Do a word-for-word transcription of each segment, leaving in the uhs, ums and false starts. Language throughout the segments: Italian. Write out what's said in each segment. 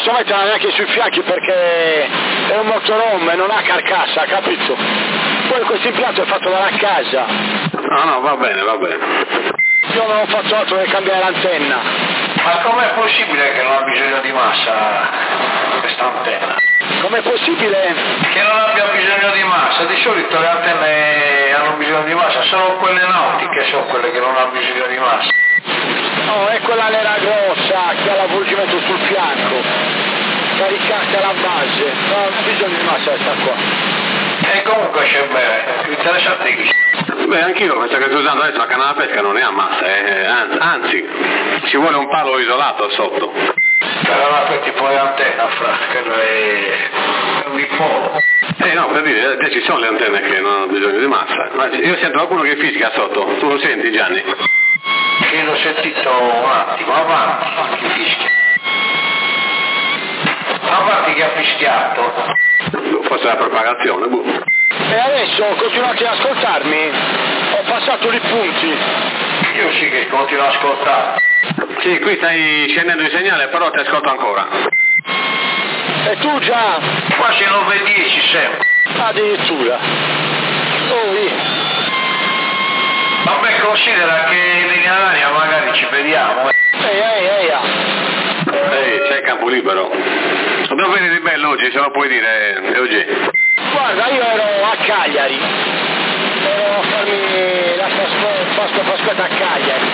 posso metterla neanche sui fianchi perché è un motorhome e non ha carcassa, capito? Poi questo impianto è fatto dalla casa. No, no, va bene, va bene. Io non ho fatto altro che cambiare l'antenna. Ma com'è possibile che non ha bisogno di massa questa antenna? Com'è possibile? Che non abbia bisogno di massa, di solito le antenne hanno bisogno di massa, solo quelle nautiche sono quelle che non hanno bisogno di massa. No, è quella nera grossa che ha l'avvolgimento sul fianco, caricata alla base, non ha bisogno di massa questa qua. E comunque c'è bene, più interessante che... Beh, anch'io questa che sto usando adesso, la canna da pesca non ne ha massa, eh, anzi, anzi, ci vuole un palo isolato sotto. Però quel tipo di antenna, fra, che è un dipolo. Eh no, per dire, ci sono le antenne che non hanno bisogno di massa. Ma io sento qualcuno che fischia sotto, tu lo senti, Gianni? Sì, l'ho sentito un attimo, avanti, che fischia. Avanti che ha fischiato. Forse la propagazione, boh. E adesso continuate ad ascoltarmi? Ho passato i punti. Io sì che continuo ad ascoltare. Sì, qui stai scendendo il segnale, però ti ascolto ancora. E tu già? Quasi nove e dieci sempre. Addirittura. Oh, vabbè, considera che in linea d'aria magari ci vediamo. Ehi, ehi, ehi. Ehi, c'è il campo libero. Dove eri di bello oggi, se lo puoi dire, Eugenio? Guarda, io ero a Cagliari. Ero a farmi la Pasqua Pasquetta a Cagliari.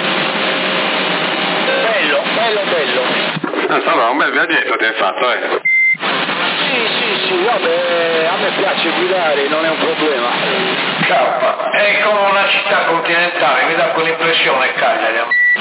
Bello, bello, bello. Ah, allora, un bel viaggetto ti hai fatto, eh? Sì, sì, sì, vabbè, a me piace guidare, non è un problema. Ciao, è come una città continentale, mi dà quell'impressione Cagliari.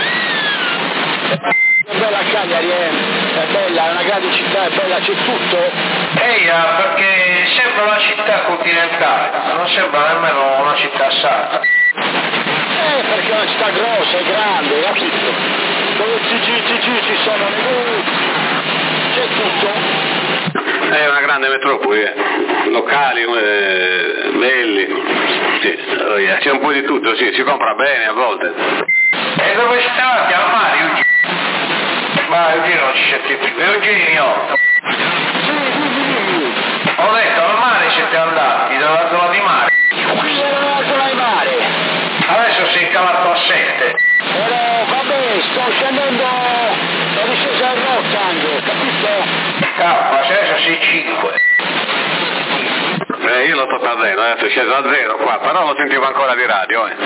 È bella Cagliari, è, è bella, è una grande città, è bella, c'è tutto. Eia, perché sembra una città continentale, non sembra nemmeno una città sarda. Eh, perché è una città grossa, è grande, capito? Dove ci giri, ci giri, ci sono le luci, c'è tutto. È una grande metropoli, eh. Locali, eh, belli, sì, c'è un po' di tutto, sì, si compra bene a volte. E dove state? Al mare, Eugenio? Ma Eugenio non ci sente più. Eugenio! Sì, dimmi, dimmi. Ho detto, al mare siete andati, dalla zona di mare. Qui era una zona di mare. Adesso sei calato a sette. Però, vabbè, sto scendendo la discesa del Rottang, capito? Cavolo, adesso sei cinque. Eh, io lo sto perdendo, adesso è sceso a zero qua, però lo sentivo ancora di radio, eh.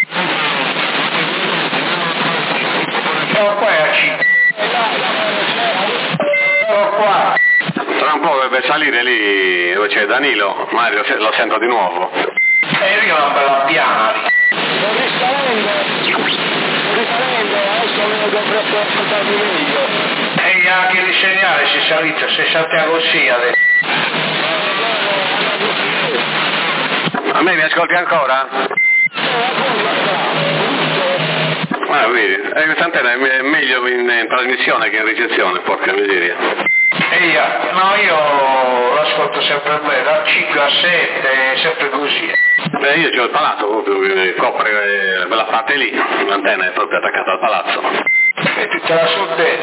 Siamo qua a cinque. Sono qua. Tra un po' dovrebbe salire lì dove c'è Danilo, Mario lo sento di nuovo. E io ho una bella piana lì. Sto risalendo, sto risalendo, adesso me lo dovrei ascoltarmi meglio. E anche il segnale si è salito, sei Santiago sì adesso. A me mi ascolti ancora? Ah, vedi, eh, questa antenna è meglio in, in trasmissione che in ricezione, porca miseria. Eia, no, io l'ascolto sempre bene, da cinque a sette, sempre così. Beh, io c'ho il palazzo proprio che copre quella parte lì, l'antenna è proprio attaccata al palazzo. E tu te la sul bene.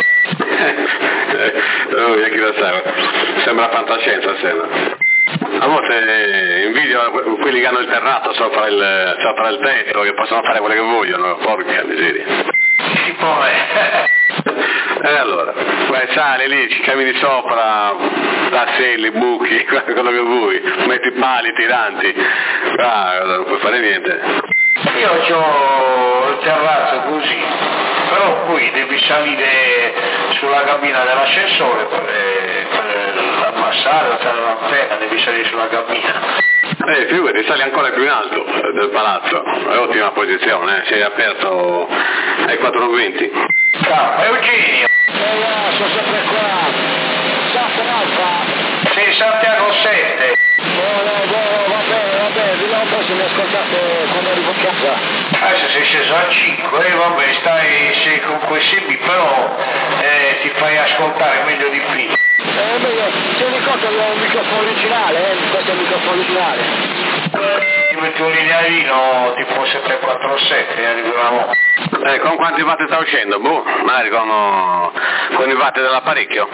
Oh, chi lo sa, sembra fantascienza, sembra. A volte invidio quelli che hanno il terrato sopra il, sopra il tetto, che possono fare quello che vogliono, porca miseria. Tipo me. E allora, vai, sali lì, ci cammini sopra, tasselli, buchi, quello che vuoi, metti pali tiranti, ah, non puoi fare niente. Io ho il terrazzo così, però poi devi salire sulla cabina dell'ascensore per, per abbassare, alzare l'antenna, devi salire sulla cabina. Eh, figurati, sali ancora più in alto del palazzo, è ottima posizione, eh? Sei aperto ai quattro venti. Ciao, Eugenio! Eh, no, sono sempre qua. Ciao, Alfa. Sei Santiago sette. Buono, buono, va bene, va bene, vediamo un po' se mi ascoltate quando arrivo a casa. Adesso sei sceso a cinque, e eh, vabbè, stai sei con quei simbi, però eh, ti fai ascoltare meglio di più. Eh, beh, tieni conto che ho un microfono originale, eh, questo è il microfono originale. Ti metti un linearino tipo sette quattro sette e arriviamo. Eh, con quanti watt sta uscendo? Boh, magari con, con i watt dell'apparecchio.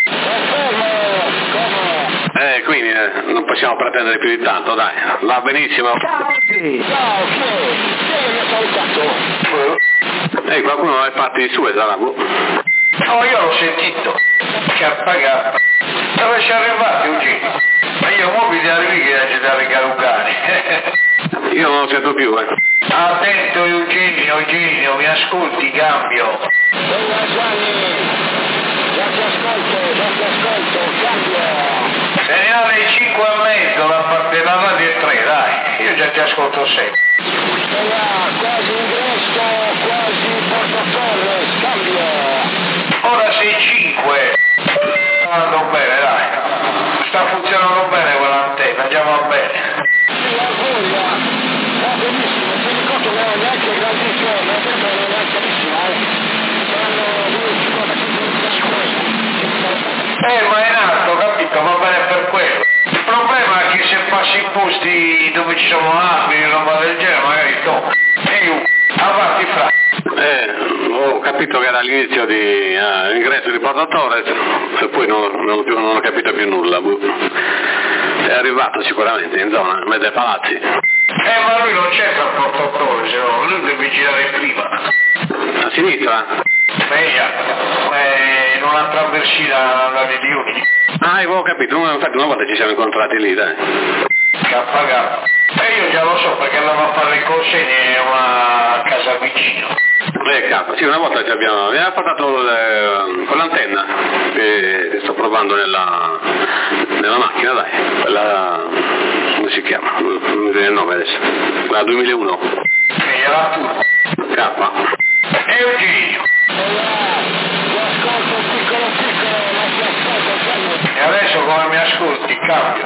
Eh, quindi eh, non possiamo pretendere più di tanto, dai, va benissimo. Ciao, sì. Ciao, chi è? Chi è che mi ha salutato? Ehi, qualcuno è parte di sue, sarà? No, io l'ho sentito, che ha pagato. Dove ci è arrivato Eugenio? Ma io mobili arrivi che c'è da Regalugani. Io non lo sento più, eh. Attento Eugenio, Eugenio, mi ascolti, cambio. Bella Gianni, già ti ascolto, già ti ascolto, cambio. Segnale cinque e mezzo da parte della radio e tre, dai, io già ti ascolto sempre. Bella, quasi ingresso, quasi Porto Torres, cambio. Ora sei cinque. Sta andando bene, dai. Sta funzionando bene quell'antenna, già va bene. Sì, la voglia, va benissimo, ti ricordo che non è neanche grandissimo, ma sempre non è neanche carissimo, eh. Saranno due cinquanta Eh, ma è in alto, capito? Va bene per quello. Il problema è che se passi in posti dove ci sono alberi e roba del genere, magari tocca. E io, avanti fra. Eh, ho capito che era all'inizio di eh, ingresso di Porto Torres e poi non, non, più, non ho capito più nulla. È arrivato sicuramente in zona, in mezzo ai palazzi. Eh, ma lui non c'entra a Porto Torres, no? Lui deve girare prima. A sinistra? Meglio, eh, in una traversina alla Milioni. Ah, avevo capito, infatti una volta ci siamo incontrati lì, dai. Che ha pagato. E io già lo so perché andavo a fare le consegne a una casa vicino. Eh, capo, sì, una volta ci abbiamo, mi ha portato le, con l'antenna che, che sto provando nella, nella macchina, dai, quella, come si chiama? Non mi viene il nome adesso, la duemilauno. E gliela tu. K. Eugenio. E adesso come mi ascolti, cambio.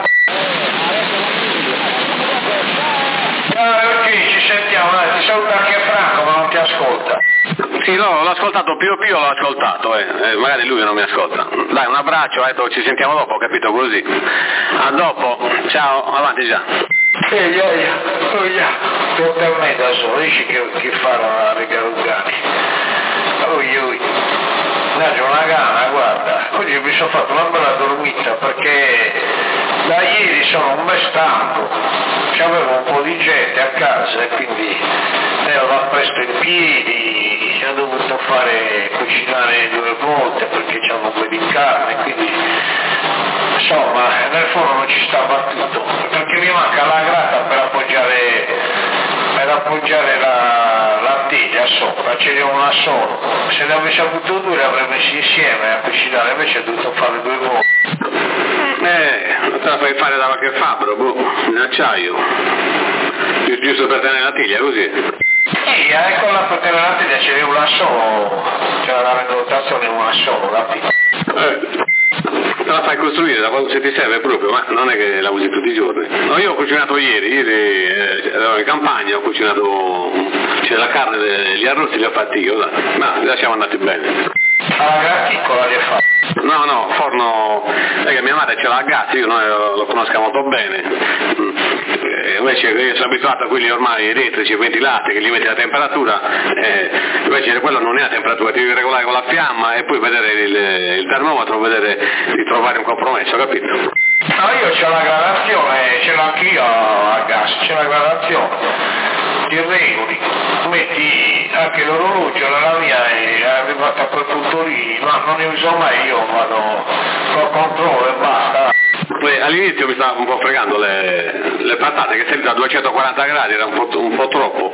Ciao Eugenio, ci sentiamo, dai, ti saluta anche Franco ma non ti ascolta. Sì, no, l'ho ascoltato, Pio Pio l'ho ascoltato, eh. eh, magari lui non mi ascolta. Dai, un abbraccio, eh, ci sentiamo dopo, ho capito così. A dopo, ciao, avanti già. Ehi, ehi, ehi, sto per me da solo, dici che, che farò la Regalugani. Oi, oi, mangio una gana, guarda, oggi mi sono fatto una bella dormita perché da ieri sono un po' stanco, c'avevo un po' di gente a casa e quindi ero da presto in piedi, ho dovuto fare cucinare due volte perché c'avevo un po' di carne, quindi insomma nel fondo non ci stava tutto, perché mi manca la grata per appoggiare, per appoggiare la, la teglia sopra, ce n'è una solo, se ne avessi avuto due le avrei messi insieme a cucinare, invece ho dovuto fare due volte. Eh, te la fai fare da qualche fabbro, boh, in acciaio, Gi- giusto per tenere la tiglia, così. Sì, ecco la per tenere la teglia ce n'è una solo, c'era la rendotazione una solo, capito? Eh. Te la fai costruire da quando se ti serve proprio, ma non è che la usi tutti i giorni. No, io ho cucinato ieri, ieri eh, ero in campagna, ho cucinato, c'è la carne, gli arrosti li ho fatti io, dai. Ma li siamo andati bene. Alla graticola li hai fatti? No, no, forno, perché mia madre ce l'ha a gas, io noi lo, lo conosco molto bene. E invece io sono abituato a quelli ormai elettrici, ventilati, che gli metti la temperatura, eh, invece quello non è la temperatura, devi regolare con la fiamma e poi vedere il, il termometro, vedere di trovare un compromesso, capito? No, io c'ho la gradazione, ce l'ho anch'io a gas, c'è la gradazione. Ti regoli, metti anche l'orologio nella mia e è arrivata a quel punto lì, ma non ne uso mai, io vado col controllo e basta. Poi, all'inizio mi stava un po' fregando le, le patate, che sempre a duecentoquaranta gradi era un po', un po' troppo,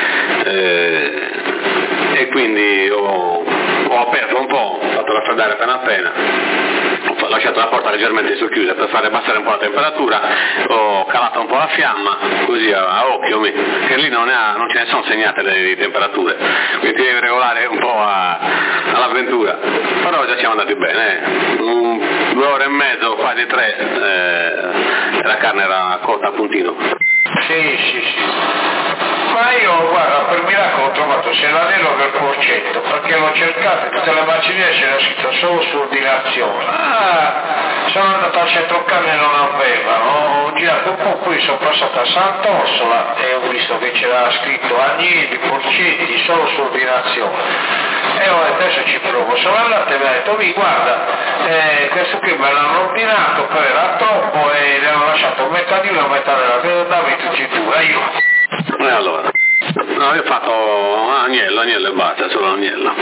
eh, e quindi ho, ho aperto un po', ho fatto raffreddare appena appena, ho lasciato la porta leggermente socchiusa per fare abbassare un po' la temperatura, ho calato un po' la fiamma, così a, a occhio, che lì non, ha, non ce ne sono segnate le, le temperature, quindi ti devi regolare un po' a, all'avventura, però già siamo andati bene, eh. un, due ore e mezzo, quasi tre, eh, la carne era cotta a puntino. Sì, sì, sì. Ma io, guarda, per miracolo ho trovato sia l'anello che il porcetto, perché l'ho cercato in tutte le macellerie, c'era scritto solo su ordinazione. Ah, sono andato al centro carne e non aveva, ho girato un po', poi sono passato a Sant'Orsola e ho visto che c'era scritto agnelli, porcetti, solo su ordinazione. E ho detto adesso ci provo, sono andato e mi ha detto mi guarda, eh, questo qui me l'hanno ordinato, però era troppo e le hanno lasciato metà di una metà della, dammi tutti e due, aiuto. E allora? No, io ho fatto agnello, agnello e basta, solo agnello.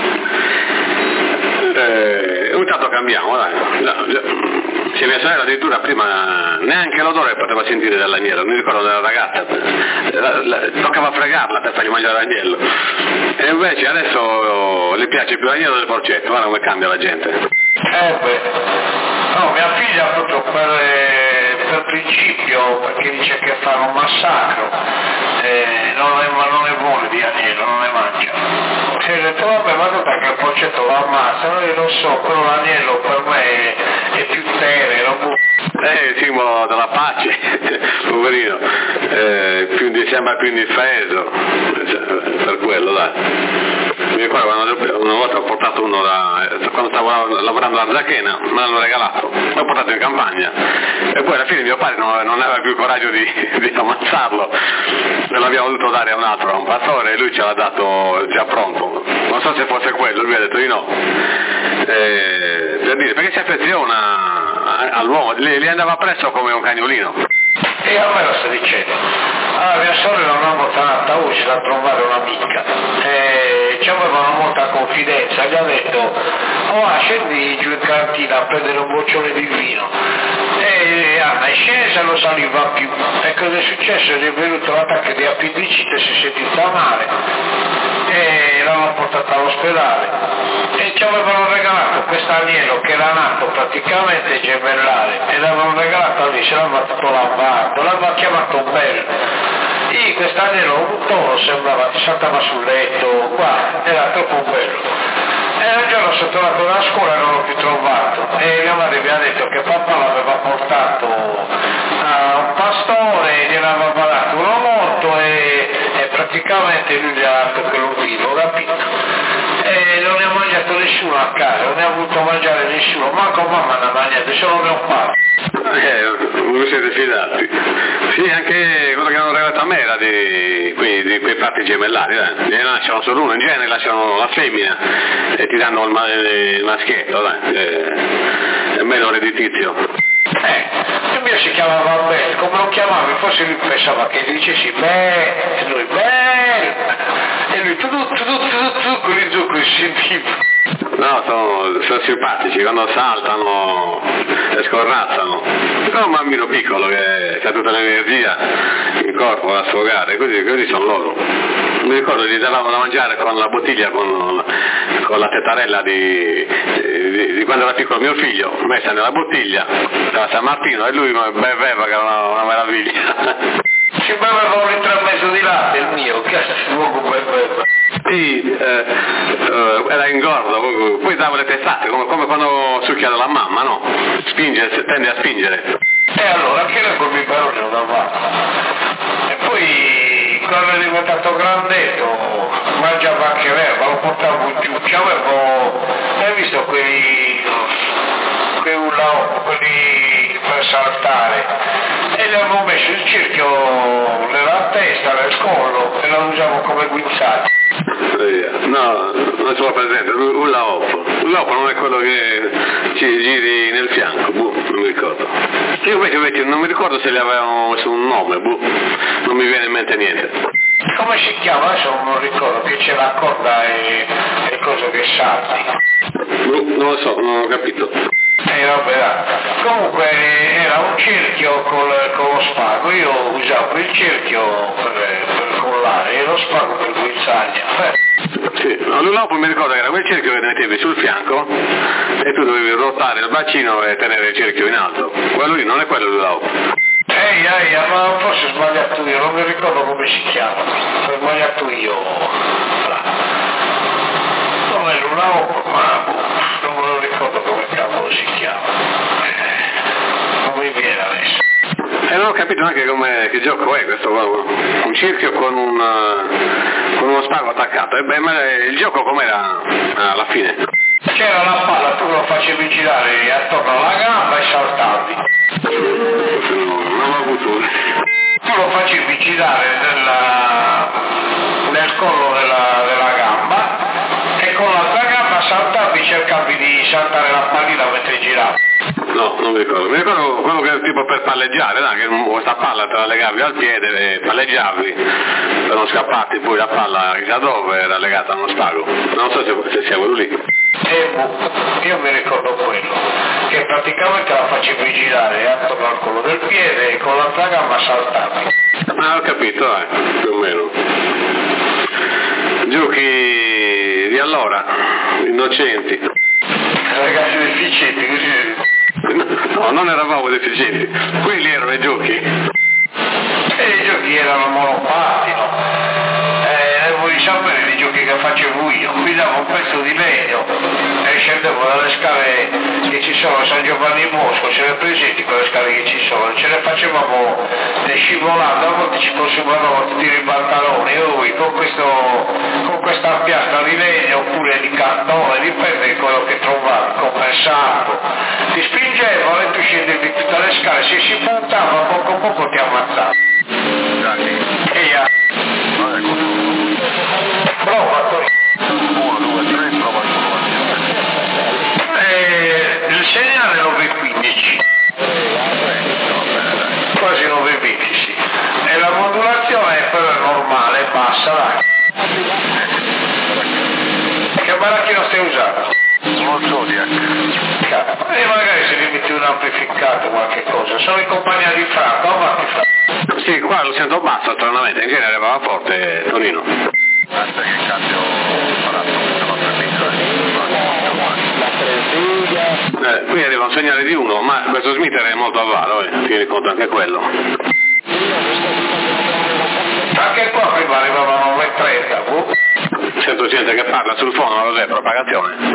Eh, ogni tanto cambiamo, dai. Se mia sorella addirittura prima neanche l'odore poteva sentire dell'agnello, mi ricordo della ragazza, la, la, toccava fregarla per fargli mangiare l'agnello. E invece adesso le piace più l'agnello del porcetto, guarda come cambia la gente. Eh beh, no, mia figlia proprio per, per principio, perché dice che fanno un massacro, eh, non, è, non ne vuole di agnello, non ne mangia. E ho detto vabbè, ma guarda che il porcetto lo ammazza, no, io non so, però l'agnello per me è, è più tenero. Eh, il simbolo della pace, poverino, eh, più di, sembra più indifeso, per quello dai. Mi ricordo quando, una volta ho portato uno da, quando stavo lavorando a Zachena, me l'hanno regalato, l'ho portato in campagna e poi alla fine mio padre non, non aveva più il coraggio di, di ammazzarlo, me l'abbiamo dovuto dare a un altro, a un pastore, e lui ce l'ha dato già pronto, non so se fosse quello, lui ha detto di no, eh, per dire, perché si affeziona all'uomo, gli, gli andava presso come un cagnolino. E a me lo sta dicendo. Allora mia sorella una volta andata a Uscita a trovare un'amica e ci avevano molta confidenza, gli ha detto oh ah, scendi giù in cantina a prendere un boccione di vino e Anna è scesa e non saliva più e cosa è successo? Gli è venuto l'attacco di appendicite, si è sentita male e l'hanno portata all'ospedale e ci avevano regalato questo agnello che era nato praticamente gemellare e l'avevano regalato a lì, se l'aveva tutto lavato, l'aveva chiamato bello. E questo agnello un toro sembrava, ti saltava sul letto, qua, era troppo bello. E un giorno sono tornato dalla scuola e non l'ho più trovato e mia madre mi ha detto che papà l'aveva portato a un pastore, gliel'aveva dato uno morto e, e praticamente lui gli ha dato quello vivo, capito? E non ne ha mangiato nessuno a casa, non ne ha voluto mangiare nessuno, manco mamma ne ha mangiato, solo mio padre. Eh, voi siete fidati. Sì, anche quello che hanno regalato a me era di, quei, di quei fatti gemellari, eh. Ne lasciano solo uno, in genere lasciano la femmina e ti danno il, ma, il maschietto, dai. Eh, è meno redditizio. Eh, il mio si chiamava Bel, come lo chiamavi? Forse lui pensava che dicessi beh, e lui beh, e lui tu tu tu tu tu con i zuccheri si sentiva. No, sono, sono simpatici, quando saltano e scorrazzano. È un bambino piccolo che ha tutta l'energia in corpo da sfogare, così, così sono loro. Mi ricordo gli davamo da mangiare con la bottiglia, con, con la tetarella di, di, di quando era piccolo mio figlio, messa nella bottiglia, da San Martino, e lui beveva, che era una, una meraviglia. Ci beveva un litro e mezzo di latte il mio, che luogo beveva. Sì, eh, eh, era ingordo, poi davo le testate, come, come quando succhia dalla mamma, no? Spinge, tende a spingere. E allora, che era col biberone lo davamo? E poi, quando è diventato grandetto, mangiava anche l'erba, lo portavo giù, c'avevo, hai visto quei, quei ulla, quelli per saltare? E gli avevo messo il cerchio nella testa, nel collo, e lo usavo come guinzaglio. No, non ce l'ho presente, un laop. Un laop non è quello che ci giri nel fianco, boh, non mi ricordo. Io invece, invece non mi ricordo se gli avevano messo un nome, boh, non mi viene in mente niente. Come si chiama? Adesso non ricordo, che c'è la corda e, e cose che salti. Boh, non lo so, non ho capito. Eh vabbè, comunque era un cerchio col, con lo spago, io usavo il cerchio per, per collare e lo spago per guinzaglia. Eh. Sì, no, l'ulopo mi ricordo che era quel cerchio che mettevi sul fianco e tu dovevi ruotare il bacino e tenere il cerchio in alto. Quello lì non è quello l'ulopo. Ehi, ehi, ma forse ho sbagliato io, non mi ricordo come si chiama, ho sbagliato io. Non è l'ulopo, ma non me lo ricordo come cavolo si chiama. Non mi viene adesso. E non ho capito neanche come, che gioco è questo, un cerchio con, un, con uno spago attaccato. E beh, ma il gioco com'era alla fine? C'era la palla, tu lo facevi girare attorno alla gamba e saltavi. Non, non ho avuto uno. Tu lo facevi girare nella, nel collo della, della gamba e con l'altra gamba saltavi, cercavi di saltare la pallina mentre giravi. No, non mi ricordo. Mi ricordo quello che è tipo per palleggiare, no? Che questa palla te la legavi al piede e palleggiavi per non scapparti, poi la palla chissà dove era legata a uno spago. Non so se, se sia quello lì. Eh, io mi ricordo quello, che praticamente la facevi girare attorno al collo del piede e con l'altra gamba saltavi. Ah, ho capito, eh, più o meno. Giochi di allora, innocenti. Ragazzi deficienti, così. No, non eravamo deficienti, quelli erano i giochi. E i giochi erano monopatti, no? Eh, voi sapere i giochi che facevo io, guidavo un pezzo di legno e scendevo dalle scale che ci sono a San Giovanni in Bosco, ce le presenti quelle scale che ci sono, ce le facevamo scivolando, a volte ci consumavamo tutti i pantaloni, noi con, questo, con questa piastra di legno oppure di cartone, dipende di quello che trovavi, compensato. Ti spingevano e tu scendevi tutte le scale, se si puntava poco a poco ti ammazzavi. E ya. Prova, uno, due, tre, prova il segnale nove e quindici. Quasi nove e venti, sì. E la modulazione però è normale, bassa, dai. Che baracchino stai usando? Uno Zodiac. E magari se gli metti un amplificato qualche cosa. Sono in compagnia di Franco, avanti Franco. Sì, qua lo sento basso stranamente, in genere va forte Tonino. Aspetta che cambio apparato, sono tre micro. Eh, qui arriva un segnale di uno, ma questo smitter è molto avaro, eh, tieni conto anche quello. Anche qua prima arrivava nove e trenta, boh. Sento gente che parla sul fono, ma cos'è? Propagazione?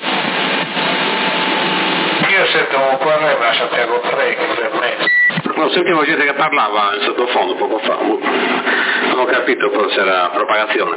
Io sento un quaranta a Santiago tre, tre e mezzo. No, sentivo gente che parlava in sottofondo poco fa, non ho capito, forse era propagazione.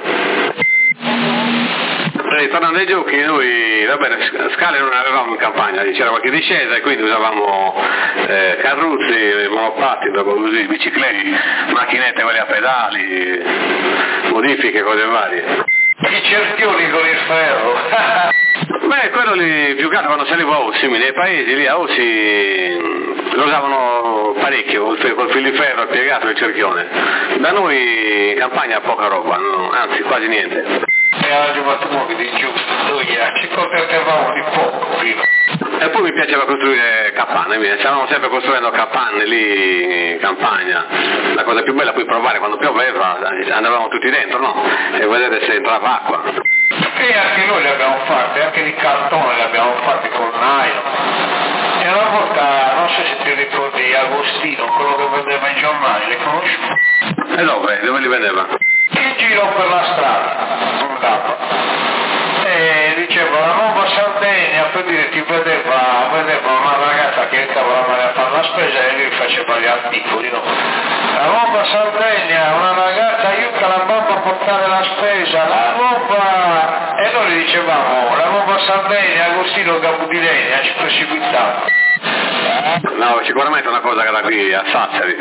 E tornando ai giochi, noi, va bene, scale non avevamo in campagna, c'era qualche discesa e quindi usavamo eh, carrozzi, monopatti, così, biciclette, macchinette quelle a pedali, modifiche, cose varie. I cerchioni con il ferro. Beh, quello lì, più che altro quando salivo a Ossi, nei paesi lì a Ossi lo usavano parecchio, col, col fil di ferro piegato il cerchione. Da noi in campagna poca roba, no? Anzi quasi niente. E oggi fatto di giù, noi ci contentavamo di poco prima. E poi mi piaceva costruire capanne, stavamo sempre costruendo capanne lì in campagna. La cosa più bella poi provare quando pioveva, andavamo tutti dentro, no? E vedere se entrava acqua. E anche noi le abbiamo fatte, anche di cartone le abbiamo fatte con nylon. E una volta, non so se ti ricordi Agostino, quello che vendeva i giornali, le conosci? E dove? Dove li vendeva? In giro per la strada, sul capo. E diceva la nuova Sardegna, per dire ti vedeva, vedeva una ragazza che entrava la mare a fare la spesa e lui faceva gli articoli, no? La nuova Sardegna, una ragazza aiuta la mamma a portare la spesa, la nuova... E noi gli dicevamo, la nuova Sardegna, Agostino Capodilegna, ci perseguitava. No, sicuramente è una cosa che da qui a Sassari.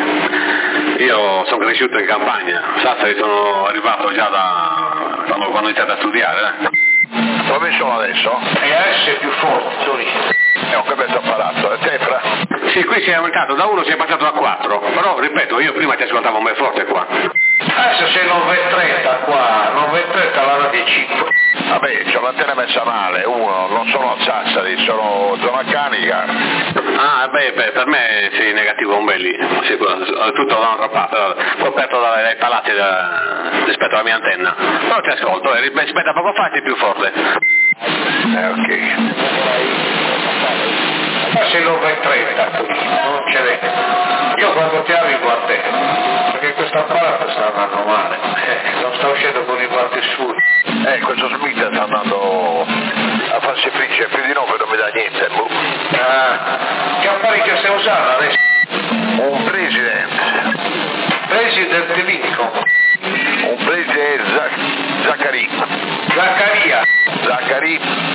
Io sono cresciuto in campagna, a Sassari sono arrivato già da quando, quando ho iniziato a studiare. Eh. Dove sono adesso? E adesso è più forte, Torino. E ho capito apparato, è Tefra? Sì, qui si è aumentato, da uno si è passato a quattro, però ripeto, io prima ti ascoltavo un bel forte qua. Adesso sei nove e trenta qua, nove e trenta la radio cinque. Vabbè, c'ho l'antenna messa male, uno, non sono a Sassari, sono zona Canica. Ah, beh, beh, per me sì, negativo un bel lì, tutto da un'altra parte, coperto dai, dai palazzi da, rispetto alla mia antenna. Però ti ascolto, e rispetto a poco fa sei più forte. Eh, ok. Ma sei nove e trenta, non ce l'è. Io quando ti arrivo a te, perché questa apparato sta andando male, eh, non sta uscendo con i guanti su. Eh, questo Smith sta andando a farsi frecce più di nove, non mi dà niente. Boh. Ah, che apparecchio stai usando adesso? Un President. President Lincoln. Un President Zac- Zaccaria. Zaccaria. Zaccaria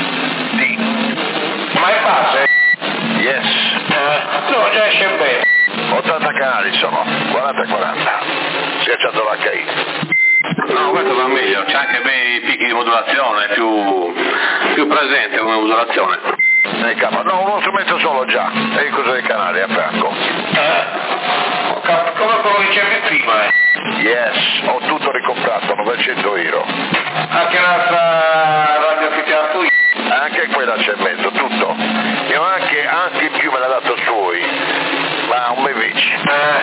D. Ma è base? Yes. Eh, no, già esce bene. ottanta canali sono, quaranta e quaranta. Si è acceso l'H I. No, questo va meglio, c'è anche bei picchi di modulazione, più, più presente come modulazione. Eh, capo, no, uno strumento solo già, e il coso dei canali a fianco. Eh? Come quello che dicevi prima, eh? Yes, ho tutto ricomprato, novecento euro. Anche l'altra radio che ti ha dato io? Anche quella c'è in mezzo, tutto. E ho anche, anche in più me l'ha dato suoi, ma un mevece. Eh,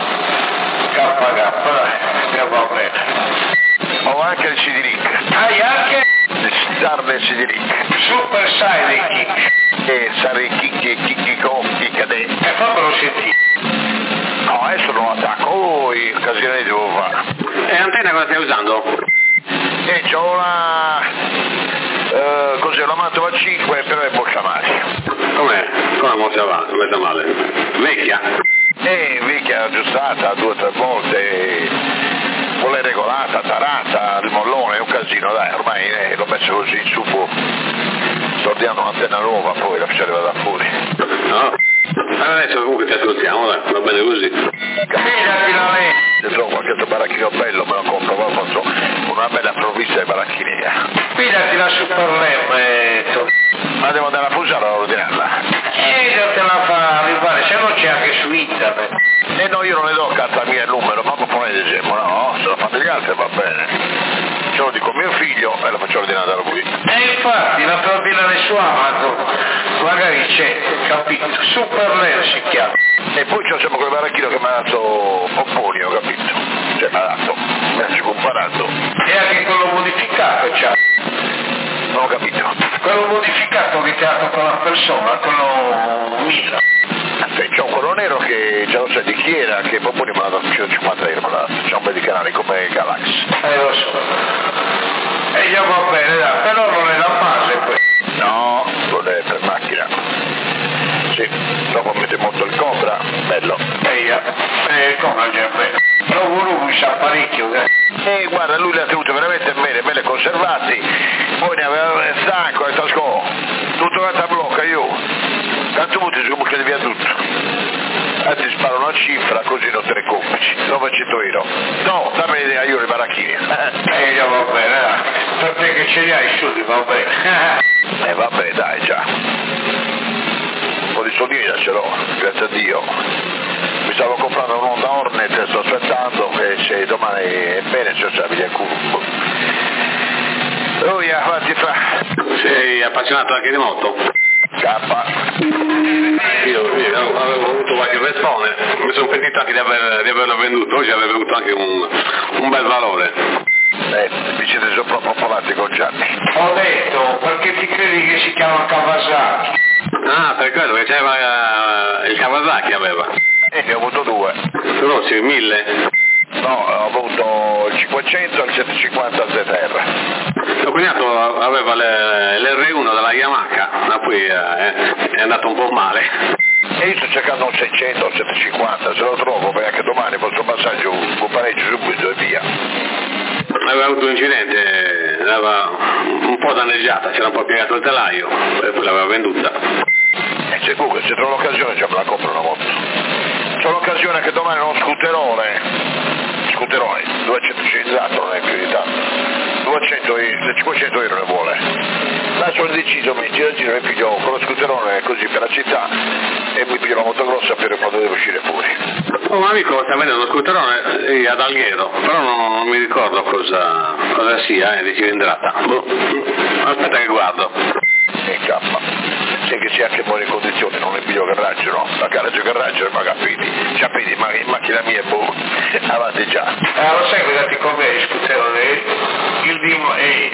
K K, dai, che va bene. Ho anche il C D Link. Hai anche? Il Starlet C D Link. Super Silent Kick. E sarei chicchi e chicchi con chiccade. E fammelo sentire. No, adesso non attacco, oh, il casino che devo fare. E antenna cosa stai usando? E c'ho una... Uh, così, una Mantova cinque, però è boccia male. Com'è? Come messa va? Messa male? Vecchia? Eh, vecchia aggiustata due o tre volte, quella è regolata, tarata, il mollone, è un casino, dai, ormai eh, l'ho messo così in subo. Sto ordinando un'antenna nuova, poi la faccio arrivare da fuori. No? Adesso comunque ti ascoltiamo, dai, va bene così. Fidati da me. Se trovo qualche baracchino bello, me lo compro, ma faccio una bella provvista di baracchini. Fidati la Super Lem, Ma devo andare a Fusaro a ordinarla. e te la fa arrivare, se no c'è anche su internet. E no, io non le do carta mia il numero, ma proponete esempio, no, se la fanno gli altri va bene. Ce lo dico a mio figlio e la faccio ordinare da lui. E infatti la puoi ordinare su Amazon, magari c'è, capito? Super Lem si chiama. E poi c'è sempre quel baracchino che mi ha dato Pomponio, capito? Cioè mi ha dato, mi ha comparato. E anche quello modificato c'ha. Non ho capito. Quello modificato che ti ha dato quella persona, quello Mila. C'è un quello nero che già lo sai di chi era, che Pomponio mi ha dato centocinquanta euro, c'è un bel di canali come Galaxy. Eh lo so. E già va bene, dai, però non è la base questo. No, non è per macchina. Sì, dopo mette molto il Cobra, bello. E io, e come c'è bene. Proprio lui sa parecchio, eh. E guarda, lui le ha tenute veramente bene, belle conservati, poi ne aveva stanco, e tascò, tutto quanto a blocca io. Tanto muti su che via tutto. E ti sparo una cifra così non te ne complici. novecento euro. No, dammi l'idea io i baracchini. E io va bene, dai. Per te che ce li hai i soldi, va bene. E eh, vabbè, dai, già. Un po' di soldini ce l'ho, grazie a Dio. Mi stavo comprando un'Honda Hornet, sto aspettando che se domani è bene ci sarebbe il culo. Oh, yeah, avanti fra. Sei appassionato anche di moto? K. Io, io avevo avuto qualche vespone, mi sono pentito anche di, aver, di averlo venduto, oggi avrebbe avuto anche un, un bel valore. Eh, mi siete sopra popolati con Gianni. Ho detto, perché ti credi che si chiama Kawasaki? Ah, per quello che c'era uh, il Kawasaki aveva. E ne ho avuto due. Tu non sei mille? No, ho avuto il cinquecento e il centocinquanta Z R. Mio cognato aveva le, l'R uno della Yamaha, ma poi eh, è andato un po' male. E io sto cercando un seicento, un settecentocinquanta, se lo trovo poi anche domani posso passaggio un pareggio subito e via. Aveva avuto un incidente, l'aveva un po' danneggiata, c'era un po' piegato il telaio e poi l'aveva venduta. E se comunque se trovo l'occasione già me la compro una moto. C'ho l'occasione che domani ho uno scooterone, scooterone, duecentocilindrato non è più di tanto, duecento, cinquecento euro ne vuole. Ma sono deciso, mi giro giro e piglio con lo scooterone così per la città e mi piglio la moto grossa per quando devo uscire fuori. Un amico sta vendendo uno scooterone ad Alghero, però non, non mi ricordo cosa, cosa sia, è di cilindrata. Boh. Aspetta che guardo. E K. Sì che sia anche in buone condizioni, non è piglio garraggio, no? La garage garraggio ma capiti, capiti, ma in macchina mia è boh, avanti già. Eh, lo sai cosa ti conviene il scooterone? Il Dim e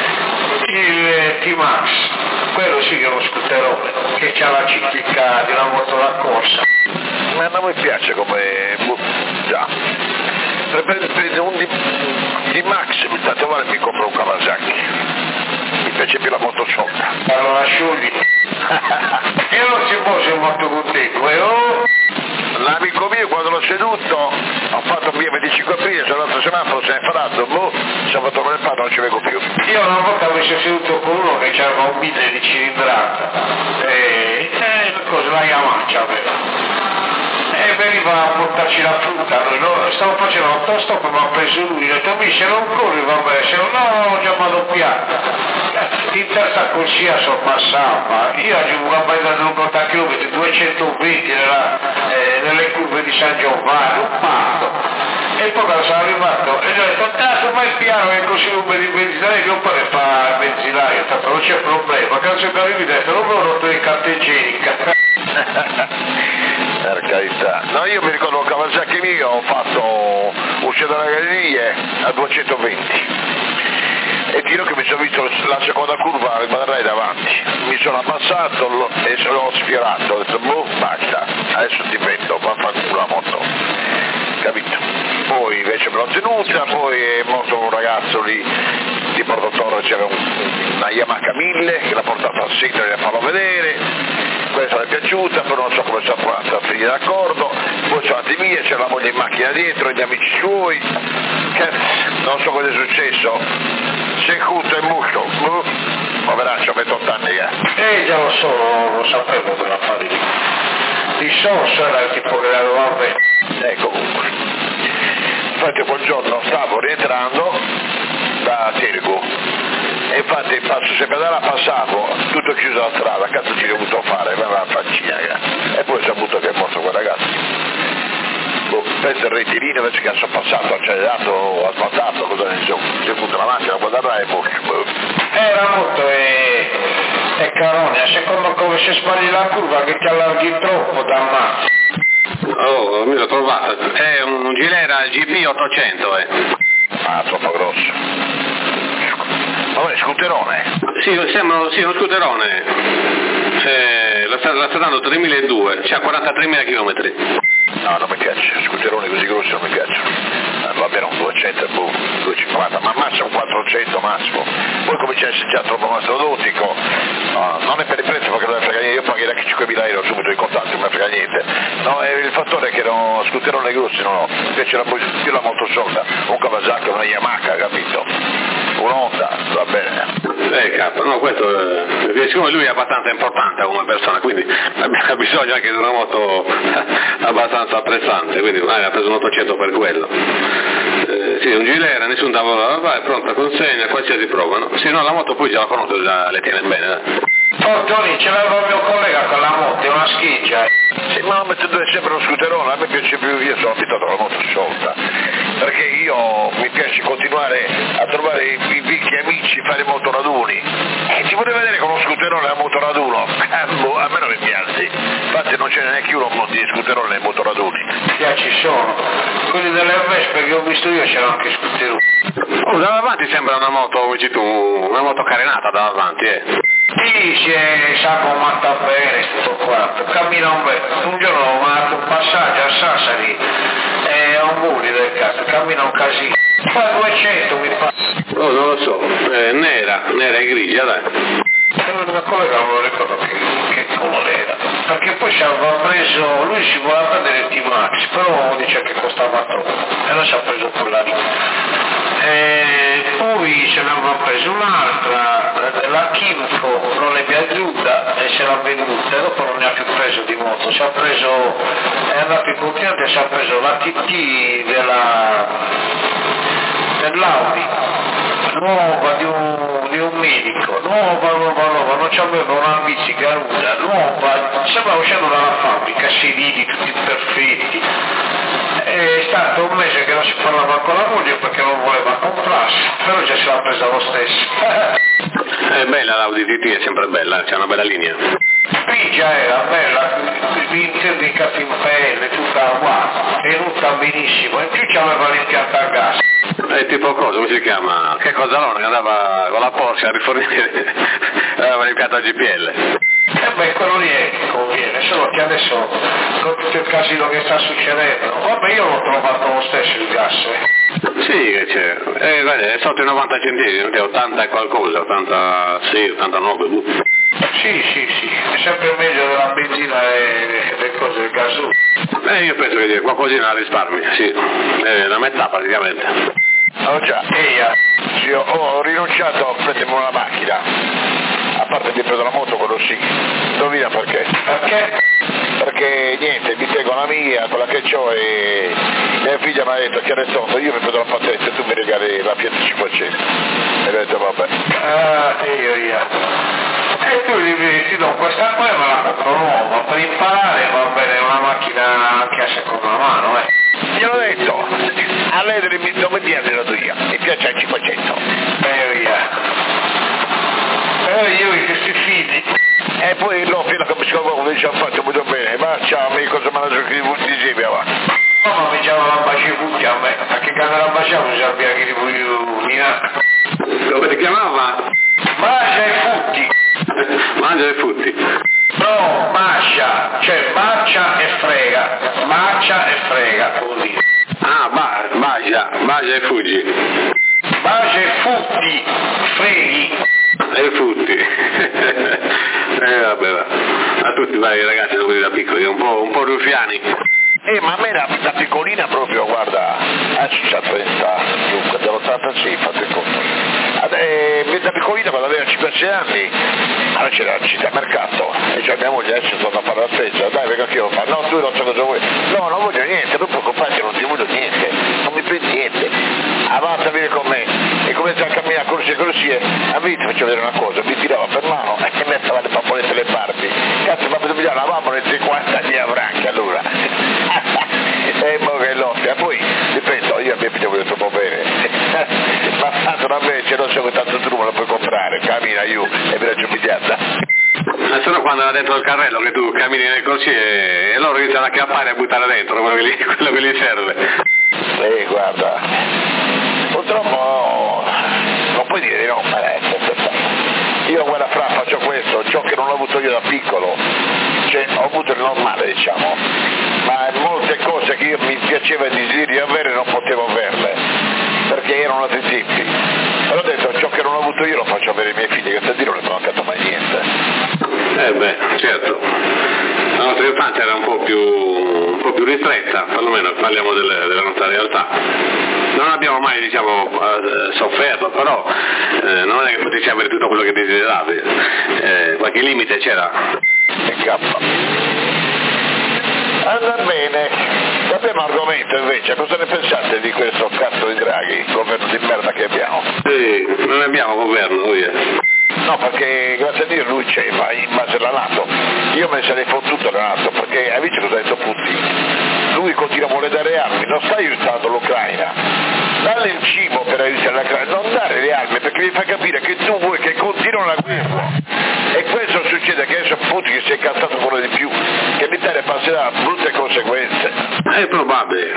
il T-Max, quello sì che è uno scooterone, che c'ha la ciclica di una moto da corsa. Ma non mi piace come... boh, già. Per prendere un D-Max, tanto vale mi compro un Kawasaki. Mi piace più la moto sciolta. Allora asciughi. E non si può se molto contento, eh oh! L'amico mio quando l'ho seduto ho fatto via venticinque aprile, sono andato al semaforo, se ne è farato, boh, sono fatto come il padre, non ci vengo più. Io una volta mi sono seduto con uno che c'aveva un bide di cilindrata e, e cosa la Yamaha aveva. E veniva a portarci la frutta, noi no, stavo facendo l'autostop, mi ha preso lui, ho detto mi se non corri vabbè, se no ho chiamato piano. In testa col scia sono passato, ma io ho una bella di novanta chilometri, duecentoventi nella, eh, nelle curve di San Giovanni, un parto. E poi quando sono arrivato, e gli ho detto, cazzo, ma è piano che così non vedi il benzinaio, che non può fare il benzinaio, tanto non c'è problema, cazzo che arrivi dentro, non mi ho rotto di carta igienica. Per carità. No, io mi ricordo un Kawasaki mio, ho fatto uscito dalle gallerie a duecentoventi. E tiro che mi sono visto la seconda curva rimarrei davanti, mi sono abbassato e se l'ho sfiorato, ho detto boh basta, adesso ti vedo, va a fare la moto, capito? Poi invece me l'ho tenuta, poi è morto un ragazzo lì di Porto Torre, c'era un, una Yamaha mille che l'ha portata al sito e le farò vedere, questa mi è piaciuta, però non so come sono fatta a finire d'accordo, poi sono andati via, c'era la moglie in macchina dietro, gli amici suoi, che non so cosa è successo. Secuto e musco, uh, poveraccio, ventotto anni che Eh già lo so, lo, lo sapevo quella fare lì. Il sorso era il tipo che l'aveva bene. Eh comunque. Infatti quel giorno stavo rientrando da Tergo e infatti passo sempre da là, passavo, tutto chiuso la strada, cazzo ci ho dovuto fare, aveva la faccina e poi ho saputo che è morto quel ragazzo. Penso il retirino invece che sono passato, accelerato, asfaltato, cosa ne so, si è avuto la macchina a guardare e morto. Eh la moto è, è caronia, secondo come se sbagli la curva che ti allarghi troppo da mazzo. Oh, mi l'ho trovata, è un Gilera G P ottocento eh. Ah, troppo grosso. Ma è scooterone? Sì, sembra sì, uno scooterone. Eh, la, sta, la sta dando tremiladue, c'ha quarantatremila chilometri. No, non mi piace, scooteroni così grossi non mi piacciono. Eh, va bene un duecento, boh, duecentocinquanta, ma massimo quattrocento massimo. Poi cominciare già troppo mastodontico. No, non è per il prezzo perché non mi frega niente, io pagherei anche cinquemila euro subito in contanti, non mi frega niente. No, è il fattore che erano scooteroni grossi, no, mi piace la, più la moto sorda, un Kawasaki, una Yamaha, capito? Un'Honda, va bene. Eh capo, no, questo eh, siccome lui è abbastanza importante come persona, quindi ha bisogno anche di una moto abbastanza apprezzante, quindi magari ha preso un ottocento per quello. Eh, sì, un Gilera, nessun tavolo, vai, pronta consegna, qualsiasi prova, no? Sì, no, la moto poi già la conosco, già le tiene bene, eh. Oh Tony, ce l'aveva il mio collega con la moto, è una schiccia. Sì, ma mettendo sempre lo scooterone, a me piace più, io sono abituato alla moto sciolta, perché io mi piace continuare a trovare i, i vecchi amici, fare motoraduni. E ti vorrei vedere con lo scooterone a motoraduno, boh, a me non mi piace. Infatti non ce n'è neanche uno di scooterone nei motoraduni. Già ci sono, quelli delle Vespe che ho visto io c'erano anche scooteroni. Oh, da davanti sembra una moto, come dici tu, una moto carenata da davanti, eh. Sì, si è s'accomoda bene tutto quanto, cammina un bel, un giorno ho fatto un passaggio a Sassari e a un muli del cazzo, cammina un casino, fa duecento mi fa. Oh, non lo so, eh, nera, nera e grigia, dai. Una collega non lo ricordo che, che colore era, perché poi ci aveva preso, lui si voleva prendere il T-Max, però dice che costava troppo, e non ci ha preso quella lì. E poi se ne aveva preso un'altra, la Kimco non è piaciuta e se l'ha venduta e dopo non ne ha più preso di moto, ci ha preso, è andato in continente e ci ha preso la T T della, dell'Audi, nuova di un, di un medico, nuova, nuova, nuova, non c'aveva una bici garuda, nuova, sembrava uscendo dalla fabbrica, sedili tutti perfetti. È stato un mese che non si parlava con la moglie perché non voleva comprarsi, però già se l'ha presa lo stesso. È bella l'Audi T T, è sempre bella, c'è una bella linea. Pigia era bella, interdicato in pelle, tutta uguale, venuta benissimo, in più c'aveva l'impianto a gas. È tipo cosa, come si chiama? Che Cozzalone che andava con la Porsche a rifornire, aveva l'impianto a G P L. Eh beh, quello lì è che conviene, solo che adesso con tutto il casino che sta succedendo, vabbè io l'ho trovato lo stesso il gas. Sì, che c'è, eh, guarda, è sotto i novanta centesimi, ottanta e qualcosa, ottantasei, ottantanove. Sì, sì, sì, è sempre meglio della benzina e le cose del gasolio. Eh, io penso che qualcosina risparmi, sì, è la metà praticamente. Oh già, eia, sì, ho, ho rinunciato a prendermi una macchina, a parte di prendere la moto, quello sì, indovina perché? Perché? Perché niente, mi tengo la mia, quella che faccio e mia figlia mi ha detto che restondo, io mi prendo la patente e tu mi regali la Fiat cinquecento. E ho detto vabbè. Ah, io, io. E tu gli ti do questa qua e me la compro nuova, per imparare va bene una macchina anche a seconda mano, eh. Gliel'ho detto, a lei non mi piace la tua, mi piace il cinquecento. E via. E io i questi figli. E poi l'ho fino a che mi scopo dice ha fatto molto bene, ma ciao amico, cosa me la giochi di tutti insieme va. Mamma mi diceva la baci tutti a me, a che quando la baciavo si sapeva che ti voglio. Come ti chiamava? Bacia e futti. Mangia e futti. No, bacia, cioè bacia e frega, bacia e frega, così. Ah, ba- bacia, bacia e fuggi. Bacia e futti, freghi. E futti. eh vabbè, va. A tutti i ragazzi sono così da piccoli, un po', un po' ruffiani. Eh, ma a me la, la piccolina proprio, guarda, adesso c'ha trenta, dunque, dell'ottantasei, fate conto. Eh, da piccolina quando aveva cinque sei anni, allora c'era la città mercato, e cioè mia moglie adesso torna a fare la spesa, dai venga che io fa, no tu non so cosa vuoi, no non voglio niente, non preoccuparti, non ti voglio niente, non mi prendi niente, avanza vieni con me, e comincia a camminare corsie e corsie, a me ti faccio vedere una cosa, mi tirava per mano e mi metteva le pappolette le parti, cazzo ma mi lavavamo nel cinquanta di Avranchi allora. E mo che l'offia, poi ripeto, io a mia figlia voglio troppo bene, ma tanto da me c'è non so che tanto tu non lo puoi comprare, cammina io e mi raggiungi piazza. Ma solo quando era dentro il carrello che tu cammini nel corsie e loro iniziano a acchiappare e a buttare dentro quello che gli, quello che gli serve. Eh guarda, purtroppo non puoi dire di no, ma io guarda fra faccio questo, ciò che non ho avuto io da piccolo, cioè ho avuto il normale diciamo, ma molte cose che io mi piaceva e desiderio avere non potevo averle, perché erano altri tempi. Però ho detto ciò che non ho avuto io lo faccio avere ai miei figli, che per dire non è mancato mai niente. Eh beh, certo. La nostra infanzia era un po' più, un po' più ristretta, perlomeno parliamo delle, della nostra realtà. Non abbiamo mai diciamo sofferto, però eh, non è che potessi avere tutto quello che desideravi, eh, qualche limite c'era. E cappa. Andrà bene. Sappiamo argomento invece, cosa ne pensate di questo cazzo di Draghi, il governo di merda che abbiamo? Sì, non abbiamo governo, lui è. No, perché grazie a Dio lui c'è, va in base alla NATO. Io me ne sarei fottuto alla NATO, perché hai visto cosa ha detto Putin? Lui continua a voler dare armi, non sta aiutando l'Ucraina. Dalle il cibo per aiutare l'Ucraina, non dare le armi, perché mi fa capire che tu vuoi che continua la guerra. E questo succede che adesso Putin si è incazzato ancora di più, che l'Italia passerà a brutte conseguenze. È probabile.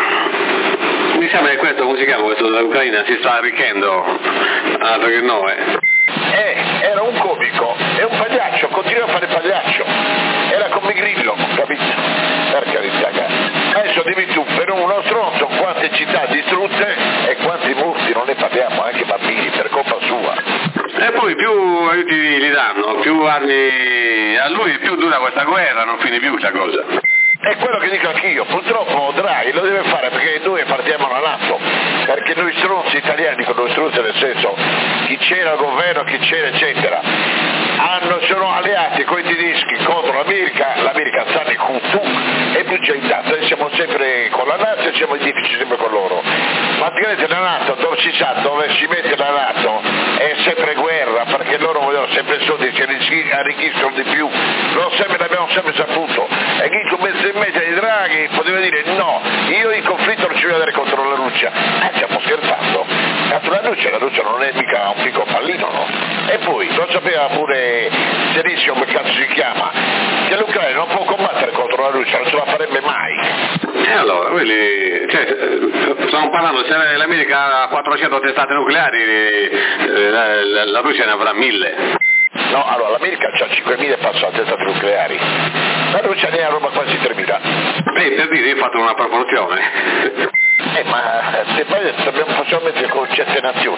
Mi sembra che questo, come si chiama, questo dell'Ucraina si sta arricchendo, altro che no, eh. Eh, era un comico, è un pagliaccio, continua a fare pagliaccio, era come Grillo, capito? Per carità, adesso dimmi tu, per uno stronzo quante città distrutte e quanti morti, non ne parliamo, anche bambini, per colpa sua. E poi più aiuti gli danno, più armi a lui, più dura questa guerra, non finisce più questa cosa. È quello che dico anch'io, purtroppo Draghi lo deve fare perché noi partiamo da NATO, perché noi stronzi italiani, con noi stronzi nel senso chi c'era al governo, chi c'era eccetera, hanno, sono alleati con i tedeschi contro l'America, l'America sta nel culo e più c'è intanto, noi siamo sempre con la NATO e siamo in difficile sempre con loro. Praticamente la NATO, dove si sa, dove si mette la NATO è sempre guerra, perché loro vogliono sempre soldi, si arricchiscono di più, lo sempre, l'abbiamo sempre saputo. E chi con mezzo in media di Draghi poteva dire no, io in conflitto non ci voglio andare contro la Russia. Eh, stiamo scherzando. Cazzo la Russia, la Russia non è mica un piccolo pallino, no? E poi, lo sapeva pure Serissimo, come cazzo si chiama, che l'Ucraina non può combattere contro la Russia, non ce la farebbe mai. E allora, quelli, cioè, stiamo parlando, se l'America ha quattrocento testate nucleari, la, la, la Russia ne avrà mille. No, allora l'America ha cinquemila passate testate nucleari, la Russia ne ha roba quasi tremila. Beh, per dire, io ho fatto una proporzione. Eh, ma se poi dobbiamo facciamo mettere con certe nazioni.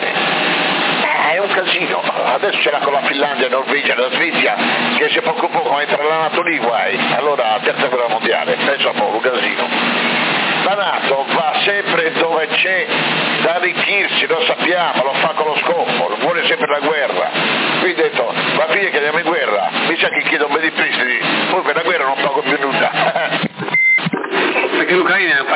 Eh, è un casino. Adesso c'era con la Finlandia, Norvegia, la Svezia, che se poco poco entra la NATO lì, guai. Allora, terza guerra mondiale, penso a poco, un casino. La NATO va sempre dove c'è da arricchirsi, lo sappiamo, lo fa con lo scopo, vuole sempre la guerra. Quindi ho detto, va via che andiamo in guerra, mi sa che chiedo un bel di prestiti, poi per la guerra non pago più nulla. Perché l'Ucraina è un paese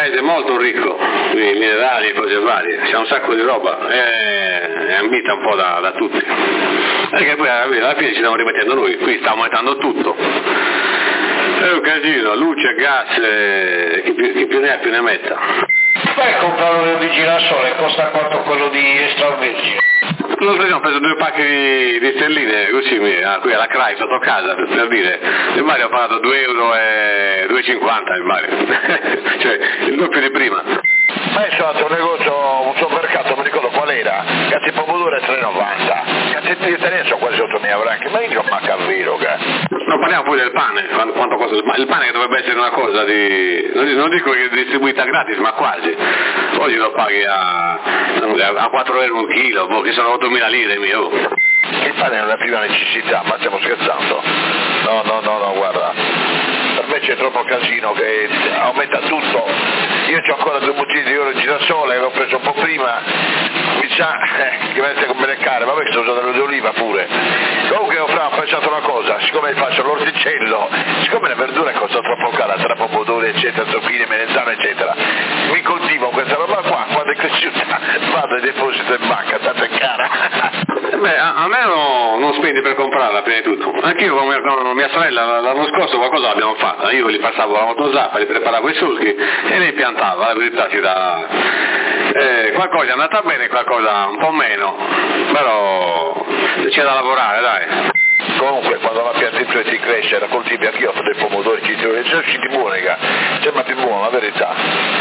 paese molto ricco di minerali e cose varie, c'è un sacco di roba, è, è ambita un po' da, da tutti, perché poi alla fine, alla fine ci stiamo rimettendo noi, qui sta aumentando tutto, è un casino, luce, gas, eh, chi, più, chi più ne ha più ne metta. Poi comprare l'olio di girasole costa quanto quello di extravergine? L'ho preso, ho preso due pacchi di, di stelline, così ah, qui alla C R A I sotto casa, per, per dire, il Mario ha pagato due euro e due e cinquanta il Mario, cioè il doppio di prima. Ma è stato un negozio, un supermercato, mi ricordo qual era, cazzi pomodoro tre e novanta, cazzi di italiani sono quasi ottomila franchi, ma io non manca il vero, cazzo. No, parliamo poi del pane, quanto costa il pane, il pane che dovrebbe essere una cosa di, non dico che è distribuita gratis, ma quasi, oggi lo paghi a, a quattro euro un chilo, boh, che sono ottomila lire mio. Il pane è una prima necessità, ma stiamo scherzando? No, no, no, no, guarda, per me c'è troppo casino che aumenta tutto, io ho ancora due bottiglie di olio di girasole, avevo preso un po' prima, mi sa eh, che mette come le care, ma poi sto usando l'olio d'oliva pure. Comunque ho pensato una cosa, siccome faccio l'orticello, siccome la verdura costa troppo cara, tra pomodori eccetera, zucchine, melenzane eccetera, mi coltivo questa roba qua, quando è cresciuta vado e deposito in banca, tanto è cara. Beh, a, a me no, non spendi per comprarla prima di tutto, anch'io con mia, con mia sorella l'anno scorso qualcosa l'abbiamo fatta, io gli passavo la motozappa, gli preparavo i succhi e lei piantava, la verità si dà, eh, qualcosa è andata bene, qualcosa un po' meno, però c'è da lavorare, dai. Comunque quando la pianti tu e ti cresce, la coltivi anch'io, ho fatto dei pomodori, ci sono usciti buoni, sembra più buono, la verità.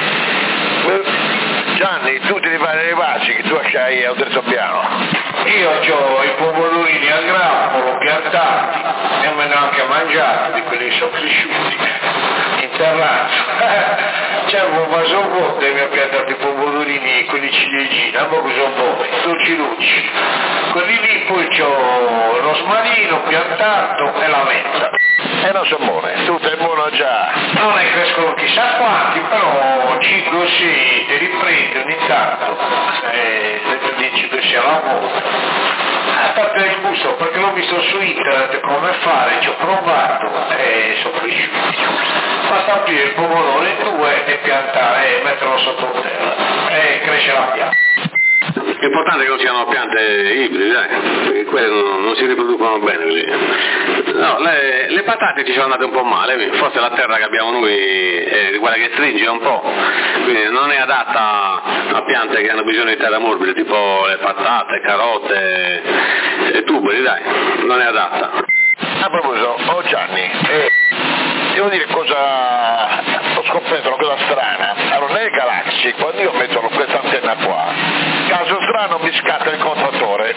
Gianni, tu ti devi fare le vasi che tu hai a un terzo piano. Io ho i pomodorini a grappolo piantati e me ne ho anche mangiati di quelli che sono cresciuti in terrazzo. C'è un vaso vuoto e mi ha piantato i pomodorini, quelli ciliegini, a poco sono buoni, dolci dolci. Quelli lì poi c'ho il rosmarino piantato e la menta. E non sono buone, tutto è buono già. Non ne crescono chissà quanti, però cinque o sei te li prendi ogni tanto e te dici che sia la volta. A parte il gusto, perché l'ho visto su internet come fare, ci ho provato e sono cresciuti. Basta aprire il pomodoro in due e piantare e metterlo sotto terra e cresce la pianta. L'importante è che non siano piante ibride, dai, perché quelle non, non si riproducono bene lì. No, le, le patate ci sono andate un po' male, forse la terra che abbiamo noi è quella che stringe un po', quindi non è adatta a piante che hanno bisogno di terra morbida, tipo le patate, carote e tuberi, dai, non è adatta. A proposito, oh Gianni, eh, devo dire cosa, ho scoperto una cosa strana. Allora, nel Galaxy, quando io metto questa antenna qua, caso strano mi scatta il contatore,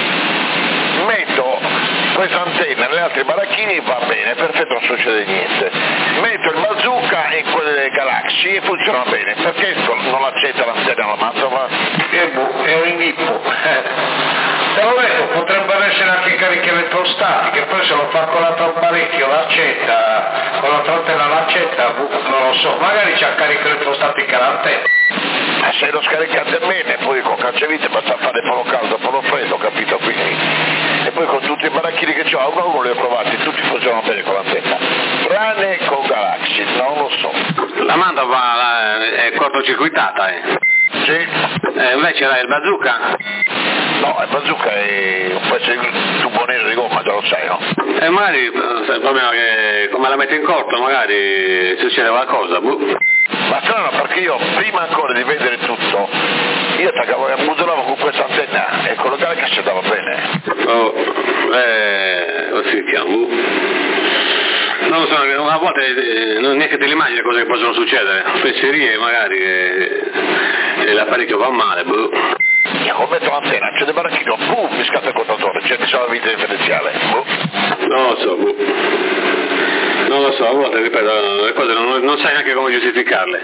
metto questa antenna negli altri baracchini e va bene, perfetto, non succede niente. Metto il bazooka in quelle Galaxy e funziona bene, perché non accetta l'antenna alla Mantova? È un inghippo. Te l'ho detto, potrebbero essere anche cariche elettrostatiche, poi se lo fa con l'altro apparecchio l'accetta, con l'altra antena l'accetta, non lo so, magari c'ha carica elettrostatica l'antenna. Ma se lo scaricate bene, poi con cacciavite basta fare polo caldo, polo freddo, capito? Quindi. E poi con tutti i baracchini che ho, uno uno li ho provati, tutti funzionano bene con l'antenna, tranne con Galaxy, non lo so. La Mantova è cortocircuitata, eh? Sì. Eh, invece il bazooka? No, il bazooka è un pezzo di tubo nero di gomma, già lo sai, no? E magari il problema è che come la metto in corto magari succede qualcosa. Buh. Ma strano, perché io prima ancora di vendere tutto, io attaccavo e abbudolavo con questa antenna e con lo Galaxy andava bene. Oh, eh, lo si chiama. Non lo so, a volte eh, non neanche te l'immagini cose che possono succedere, penserie magari che eh, l'apparecchio va male, boh. Io come metto l'antenna, c'è del baracchino, boom, mi scatta il contatore, c'è diciamo la vita differenziale, boh. Non lo so, boh. Non lo so, a volte ripeto, le cose non, non sai neanche come giustificarle.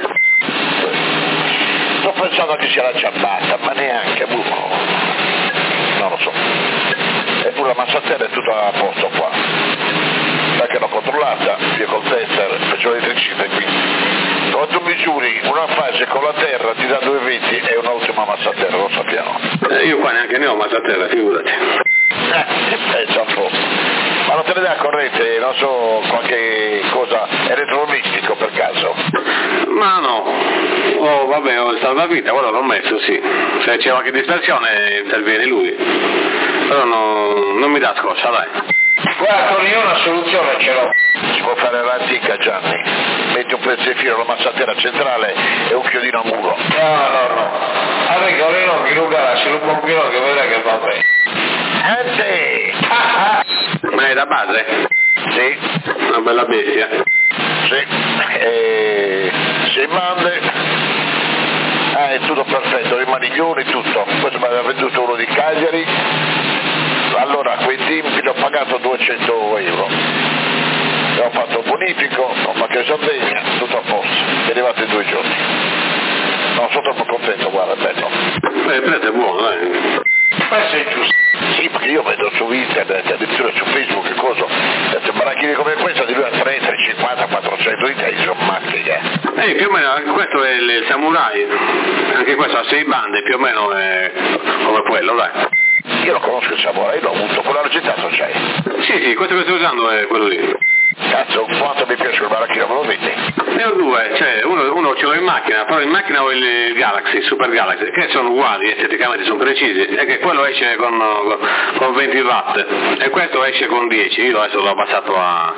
Sto pensando che sia la ciabatta, ma neanche, boh. Non lo so. Eppure la massa a terra è tutta a posto qua. Perché l'ho controllata, io col tester faccio l'elettricità e quindi quando misuri una fase con la terra ti dà due venti e un'ottima massa a terra, lo sappiamo. Eh, io qua neanche ne ho massa a terra, figurati. Eh, pensa un po'. Ma non te ne dà corrente, non so, qualche cosa elettrodomestico per caso? Ma no, Oh, vabbè, ho il salvavita, quello l'ho messo, sì. Se c'è qualche dispersione interviene lui. Però no, non mi dà scossa, dai. Guarda, Tony, io una soluzione ce l'ho. Si può fare l'antica, Gianni. Metti un pezzo di filo alla mazzatera centrale e un chiodino a muro. No, no, no. A me Corino che ruba, se lo compino che vedrà che va bene. Anzi! Ma è da base? Sì. Una bella bestia. Sì. E... si manda. Ah, è tutto perfetto, i maniglioni, tutto. Questo mi aveva venduto uno di Cagliari. Allora a quei tempi l'ho pagato duecento euro. E ho fatto il bonifico, ho fatto Sardegna, tutto a posto. È arrivato in due giorni. No, sono troppo contento, guarda, è bello. Beh, il prezzo è buono, dai. Questo è giusto. Sì, perché io vedo su internet, addirittura su Facebook e cosa, se baracchini come questa di lui a trenta, cinquanta, quattrocento di te, sono macchine. Eh, più o meno, questo è il, il Samurai, anche questo ha sei bande, più o meno è come quello, dai. Io lo conosco il Samurai, l'ho avuto, quello argentato c'è. Sì, sì, questo che sto usando è quello lì. Cazzo, quanto mi piace quel baracchino, me lo vedi? Ne ho due, cioè uno, uno ce l'ho in macchina, però in macchina ho il Galaxy, Super Galaxy, che sono uguali, esteticamente sono precisi, e che quello esce con, con venti watt e questo esce con dieci, io adesso l'ho passato a,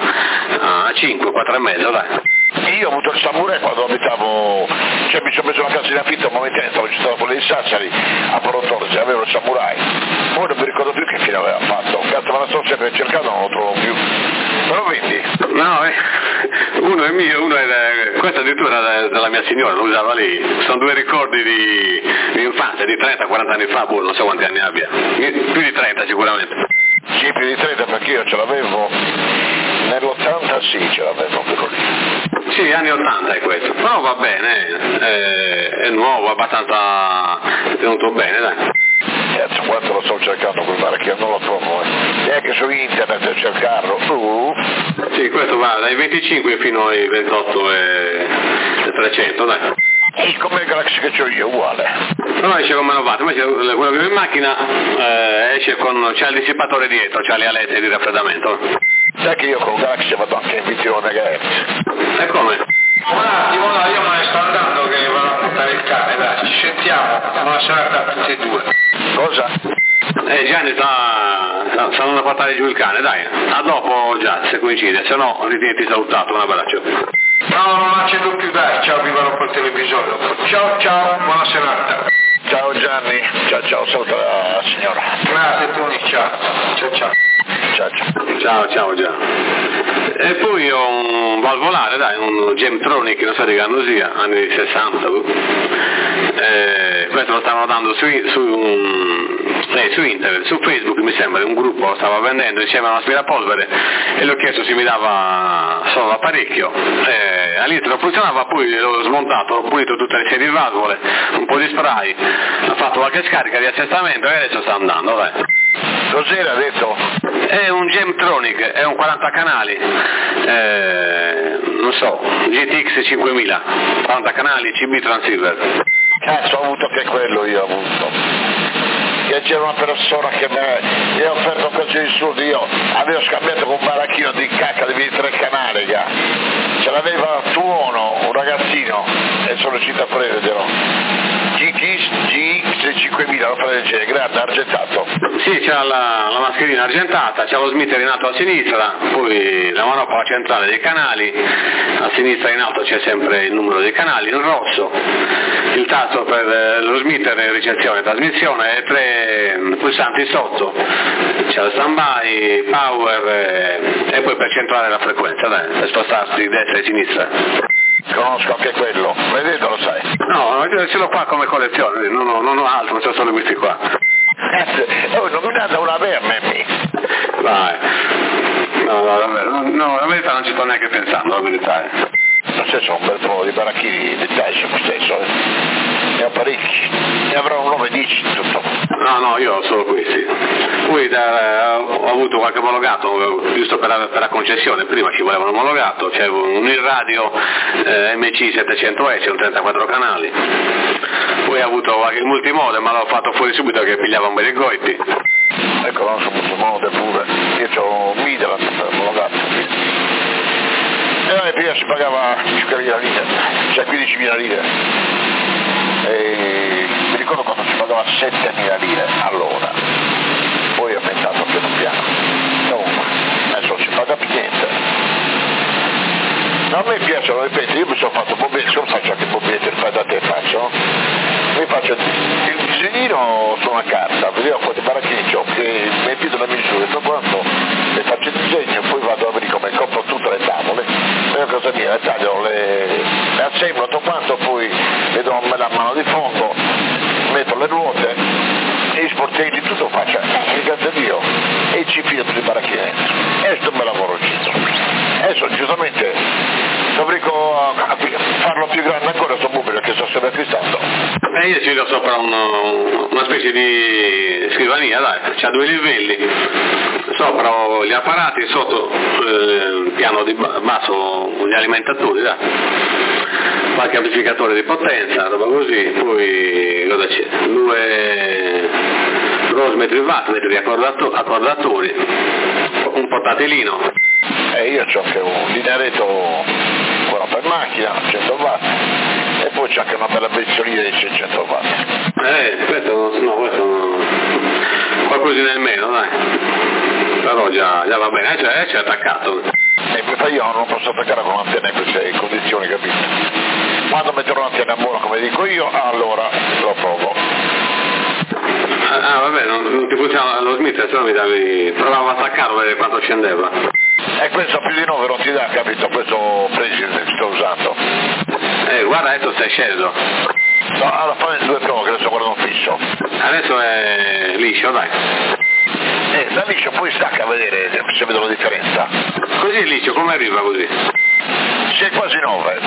a cinque, quattro e mezzo, dai. Io ho avuto il Samurai quando abitavo, cioè mi sono messo una casa in affitto un momento, stavo città quella di Sassari, a Porottorce, avevo il Samurai, poi non mi ricordo più che fine aveva fatto, cazzo me la sto sempre cercando, non lo trovo più, però vedi? No, eh, uno è mio, uno è, questo addirittura è della mia signora, lo usava lì, sono due ricordi di, di infanzia, di trenta quaranta anni fa, boh, non so quanti anni abbia, più di trenta sicuramente. Sì, più di trenta perché io ce l'avevo, nell'ottanta sì ce l'avevo quello lì. Sì, anni ottanta è questo, però va bene, è, è nuovo, abbastanza tenuto bene, dai. Cazzo, quanto lo sto cercando quel baracchino, non lo trovo, eh. Neanche su internet a cercarlo. Uh. Sì, questo va dai venticinque fino ai ventotto e trecento, dai. E come il Galaxy che c'ho io, uguale. Però esce con meno watt, invece quello che ho in macchina eh, esce con, c'è il dissipatore dietro, c'ha le alette di raffreddamento. Sai che io con il Galaxy vado anche in ventitré megahertz. E come? Un attimo, no, io me ne sto andando che vado a portare il cane, dai, ci sentiamo, buona serata a tutti e due. Cosa? Eh Gianni sta, sta, sta andando a portare giù il cane, dai, a dopo già, se coincide, se no ritienti salutato, un abbraccio. No, non accendo più, dai, ciao, vi guardo col televisore. Ciao, ciao, buona serata. Ciao Gianni, ciao ciao, saluta la signora. Grazie Tony, ciao, ciao ciao. Ciao ciao. Ciao, ciao Già. E poi ho un valvolare, dai, un Gemtronic, non so di che anno sia, anni sessanta. Eh, questo lo stavano dando su, su, eh, su internet, su Facebook mi sembra, un gruppo lo stava vendendo insieme a un aspirapolvere e l'ho chiesto se mi dava solo l'apparecchio. Eh, all'inizio non funzionava, poi l'ho smontato, ho pulito tutte le serie di valvole, un po' di spray, ho fatto qualche scarica di assestamento e adesso sta andando, dai. Cos'era detto? È un Gemtronic, è un quaranta canali, eh, non so, G T X cinquemila, quaranta canali, C B transceiver. Cazzo, ho avuto anche quello io, ho avuto. Che c'era una persona che mi ha offerto così di soldi, io avevo scambiato con un baracchino di cacca di ventitré canali, ga. Ce l'aveva Tuono, un ragazzino, e sono riuscito a prenderlo. G X cinquemila, lo fa del genere, grande, argentato. Sì, c'ha la, la mascherina argentata, c'ha lo smitter in alto a sinistra, poi la manopola centrale dei canali, a sinistra in alto c'è sempre il numero dei canali, in rosso, il tasto per eh, lo smitter, ricezione e trasmissione, e tre pulsanti sotto, c'è lo stand-by, power eh, e poi per centrare la frequenza, dai, per spostarsi di destra e sinistra. Conosco anche quello, vedete lo sai. No, ce l'ho qua come collezione, non ho, non ho altro, c'ho solo questi qua. Oh, non mi date una verme. Vai. No, no, davvero, no, la verità non ci sto neanche pensando, la verità è. Non so, sono un bel po' di baracchini di Tyson stesso, eh. Ne ho parecchi, ne avrò un nove dieci tutto. No, no, io ho solo questi. Poi da, ho avuto qualche omologato, giusto per la, per la concessione, prima ci voleva un omologato, c'è un il radio eh, M C settecento S, un trentaquattro canali. Poi ho avuto qualche multimode, ma l'ho fatto fuori subito che pigliava un bel i goiti. Ecco, conosco multimode pure, io ho un Midland omologato. E noi prima si pagava cinquemila lire. cioè quindicimila lire. E mi ricordo quando si pagava settemila lire all'ora, poi è aumentato piano piano. Comunque, adesso non si paga più niente. No, a me piacciono, ripeto, io mi sono fatto bobbette, non faccio anche bobbette, fai da te faccio, mi faccio il disegnino su una carta, vediamo quanti baracchini ho, che mi pido le misure, dopo quando le faccio il disegno, poi vado a vedere come compro tutte le tavole, poi cosa mia, le taglio, le, le assemblo, tutto quanto, poi le do la mano di fondo, metto le ruote, e i sportelli, tutto faccio, eh, grazie a Dio, e ci filo tutti i baracchini dentro, e questo è un bel lavoro giro. Adesso giustamente dovrei farlo più grande ancora sto mobile che sto sempre acquistando. E io ci ho sopra un, una specie di scrivania, dai, c'ha due livelli, sopra ho gli apparati, sotto il eh, piano di basso gli alimentatori, dai, qualche amplificatore di potenza, roba così, poi cosa c'è? Due rosmetri wattmetri accordatori, un portatilino. E io c'ho anche un linearetto, quello per macchina, cento watt, e poi c'ho anche una bella bestiolina di seicento watt. Eh, questo no, questo no. Qualcosina in meno, dai. Però già, già va bene, cioè, c'è attaccato. E poi io non posso attaccare con l'antenna in queste condizioni, capito? Quando metterò l'antenna buona, come dico io, allora lo provo. Ah, vabbè, non, non ti funziona lo Smith, se no mi davi, provavo a attaccarlo a vedere quanto scendeva. E questo più di nove non ti dà, capito? Questo President che sto usando. Eh, guarda, adesso sei sceso. No, alla fine due prove che adesso guardo fisso. Adesso è liscio, dai. Eh, da liscio poi stacca a vedere se vedo la differenza. Così è liscio, come arriva così? Sei quasi nove.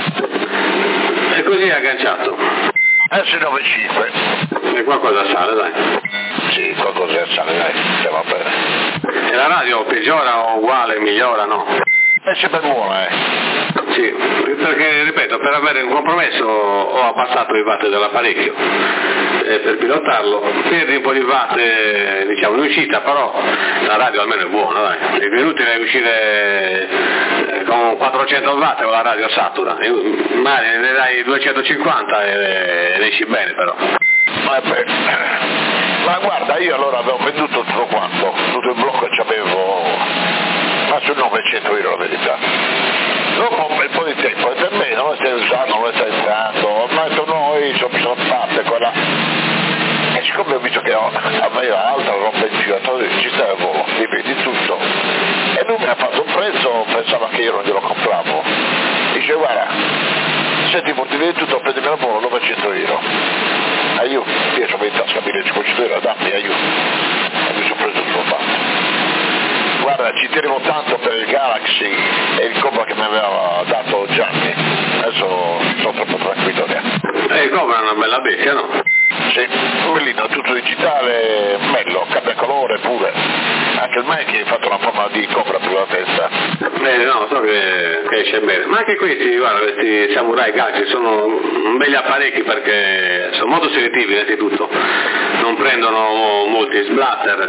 E così è agganciato. Adesso è nove virgola cinque. E qualcosa sale, dai. Sì, qualcosa sale, dai, se va bene. E la radio peggiora o uguale, migliora, no? È sempre buona, eh. Sì, perché ripeto, per avere un compromesso ho abbassato i watt dell'apparecchio eh, per pilotarlo, perdi un po' di watt eh, diciamo in uscita, però la radio almeno è buona, dai. È inutile uscire eh, con quattrocento watt con la radio satura, magari ne dai duecentocinquanta e ne esci bene però. Ma, beh, ma guarda, io allora avevo venduto tutto quanto, tutto il blocco che avevo, ma su novecento euro la verità. Dopo un bel po' di tempo, e per me non lo stai usando, non lo stai entrando, ho detto no, io sono, sono parte quella. E siccome ho visto che aveva altra roba in più, ci stava volo, mi vedi tutto. E lui mi ha fatto un prezzo, pensava che io non glielo compravo. Dice guarda, se ti porti via tutto, prendimi la volo novecento euro. E io, io sono in tasca millecinquecento euro, dammi aiuto. E mi sono preso tutto fatto. Guarda, ci tenevo tanto per il Galaxy e il Cobra che mi aveva dato Gianni, adesso sono troppo tranquillo lì. E il Cobra è una bella bestia, no? Sì, bellino, tutto digitale, bello, cambia colore pure. Anche il Mike ha fatto una forma di Cobra per la testa. Eh no, so che, che esce bene. Ma anche questi, guarda, questi Samurai Galaxy sono belli apparecchi perché sono molto selettivi innanzitutto, non prendono molti splatter.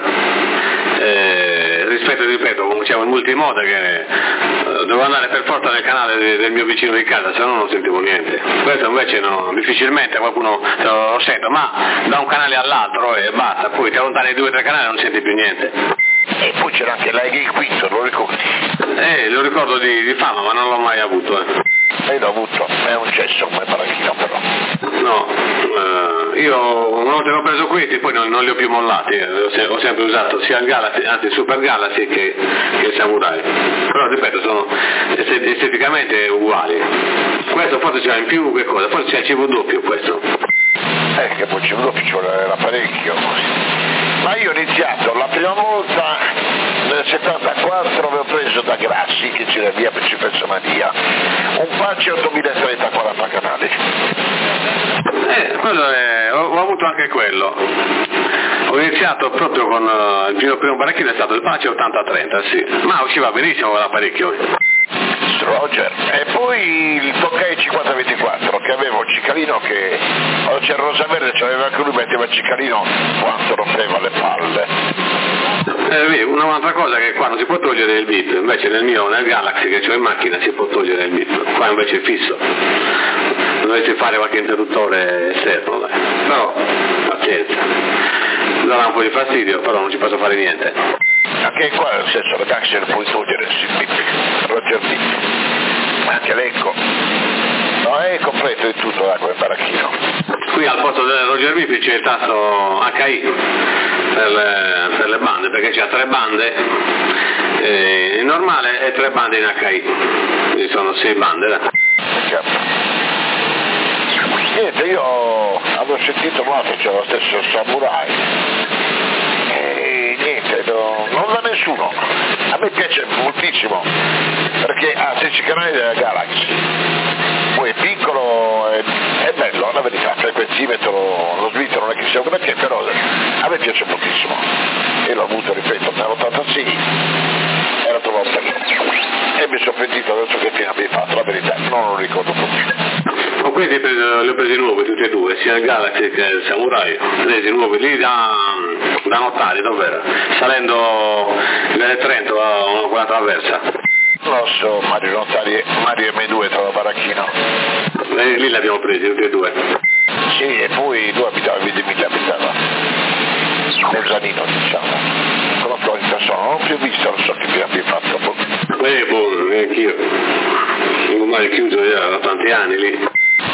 Eh, rispetto, ripeto, come diciamo il multimode che eh, dovevo andare per forza nel canale de, del mio vicino di casa, se no non sentivo niente. Questo invece no, difficilmente qualcuno lo, lo sente, ma da un canale all'altro e basta, poi ti allontani due o tre canali e non senti più niente. E poi c'era anche l'Aighi Quinto, lo ricordi? Eh, lo ricordo di, di fama, ma non l'ho mai avuto, eh. Io l'ho avuto, è un cesso come parachino però. No, eh, io una volta che ho preso questi poi non, non li ho più mollati, eh. ho, se, ho sempre usato sia il Galaxy, anzi il Super Galaxy che, che il Samurai, però ripeto sono esteticamente uguali. Questo forse c'è in più, che cosa? Forse c'è il C V doppio questo. Eh, che poi C V doppio ci vuole l'apparecchio. Ma io ho iniziato la prima volta nel settantaquattro, avevo preso da Grassi che c'era via per Cipensomania un patch ottomilatrenta quaranta canali. Eh, quello è, ho, ho avuto anche quello. Ho iniziato proprio con uh, il primo, primo apparecchio è stato il patch ottanta trenta, sì, ma usciva benissimo l'apparecchio. Roger. E poi il Tokai cinquanta ventiquattro, che avevo Cicalino che quando c'era Rosaverde c'aveva anche lui, metteva Cicalino quanto rompeva le palle. Eh, un'altra cosa che qua non si può togliere il bip, invece nel mio, nel Galaxy che ho in macchina si può togliere il bip, qua invece è fisso, dovresti fare qualche interruttore esterno, dai. Però pazienza, darà un po' di fastidio, però non ci posso fare niente. Anche qua nel senso le Galaxy le puoi togliere, il bip, Roger bip, anche l'Ecco, no è completo di tutto da quel baracchino. Qui al posto del Roger bip c'è il tasto H I per le, per le bande, perché c'ha tre bande eh, in normale e tre bande in H I, quindi sono sei bande. Da. Niente, io avevo sentito no, che c'era lo stesso Samurai e niente, no, non da nessuno, a me piace moltissimo perché ha sedici canali della Galaxy, poi è piccolo, è, è bello, la verità, il frequenzimetro, lo slitto non è che sia un granché, però a me piace moltissimo e l'ho avuto, ripeto, nell'ottantasei era trovato bello e mi sono pentito adesso che fine abbiamo fatto, la verità non lo ricordo proprio. Con questi li ho presi nuovi tutti e due, sia il Galaxy che il Samurai, presi nuovi lì da, da notare, dov'era? Salendo nel Trento a una quella traversa. Lo so, Mario Notari, Mario M due tra la baracchina. E lì li abbiamo presi tutti e due. Sì, e poi tu abitavi di Mille abitava. Mezzanino diciamo. Conosco in persona, non ho più visto, non so che mi abbia fatto. Eh, buono, anch'io. Non mai chiuso già da tanti anni lì.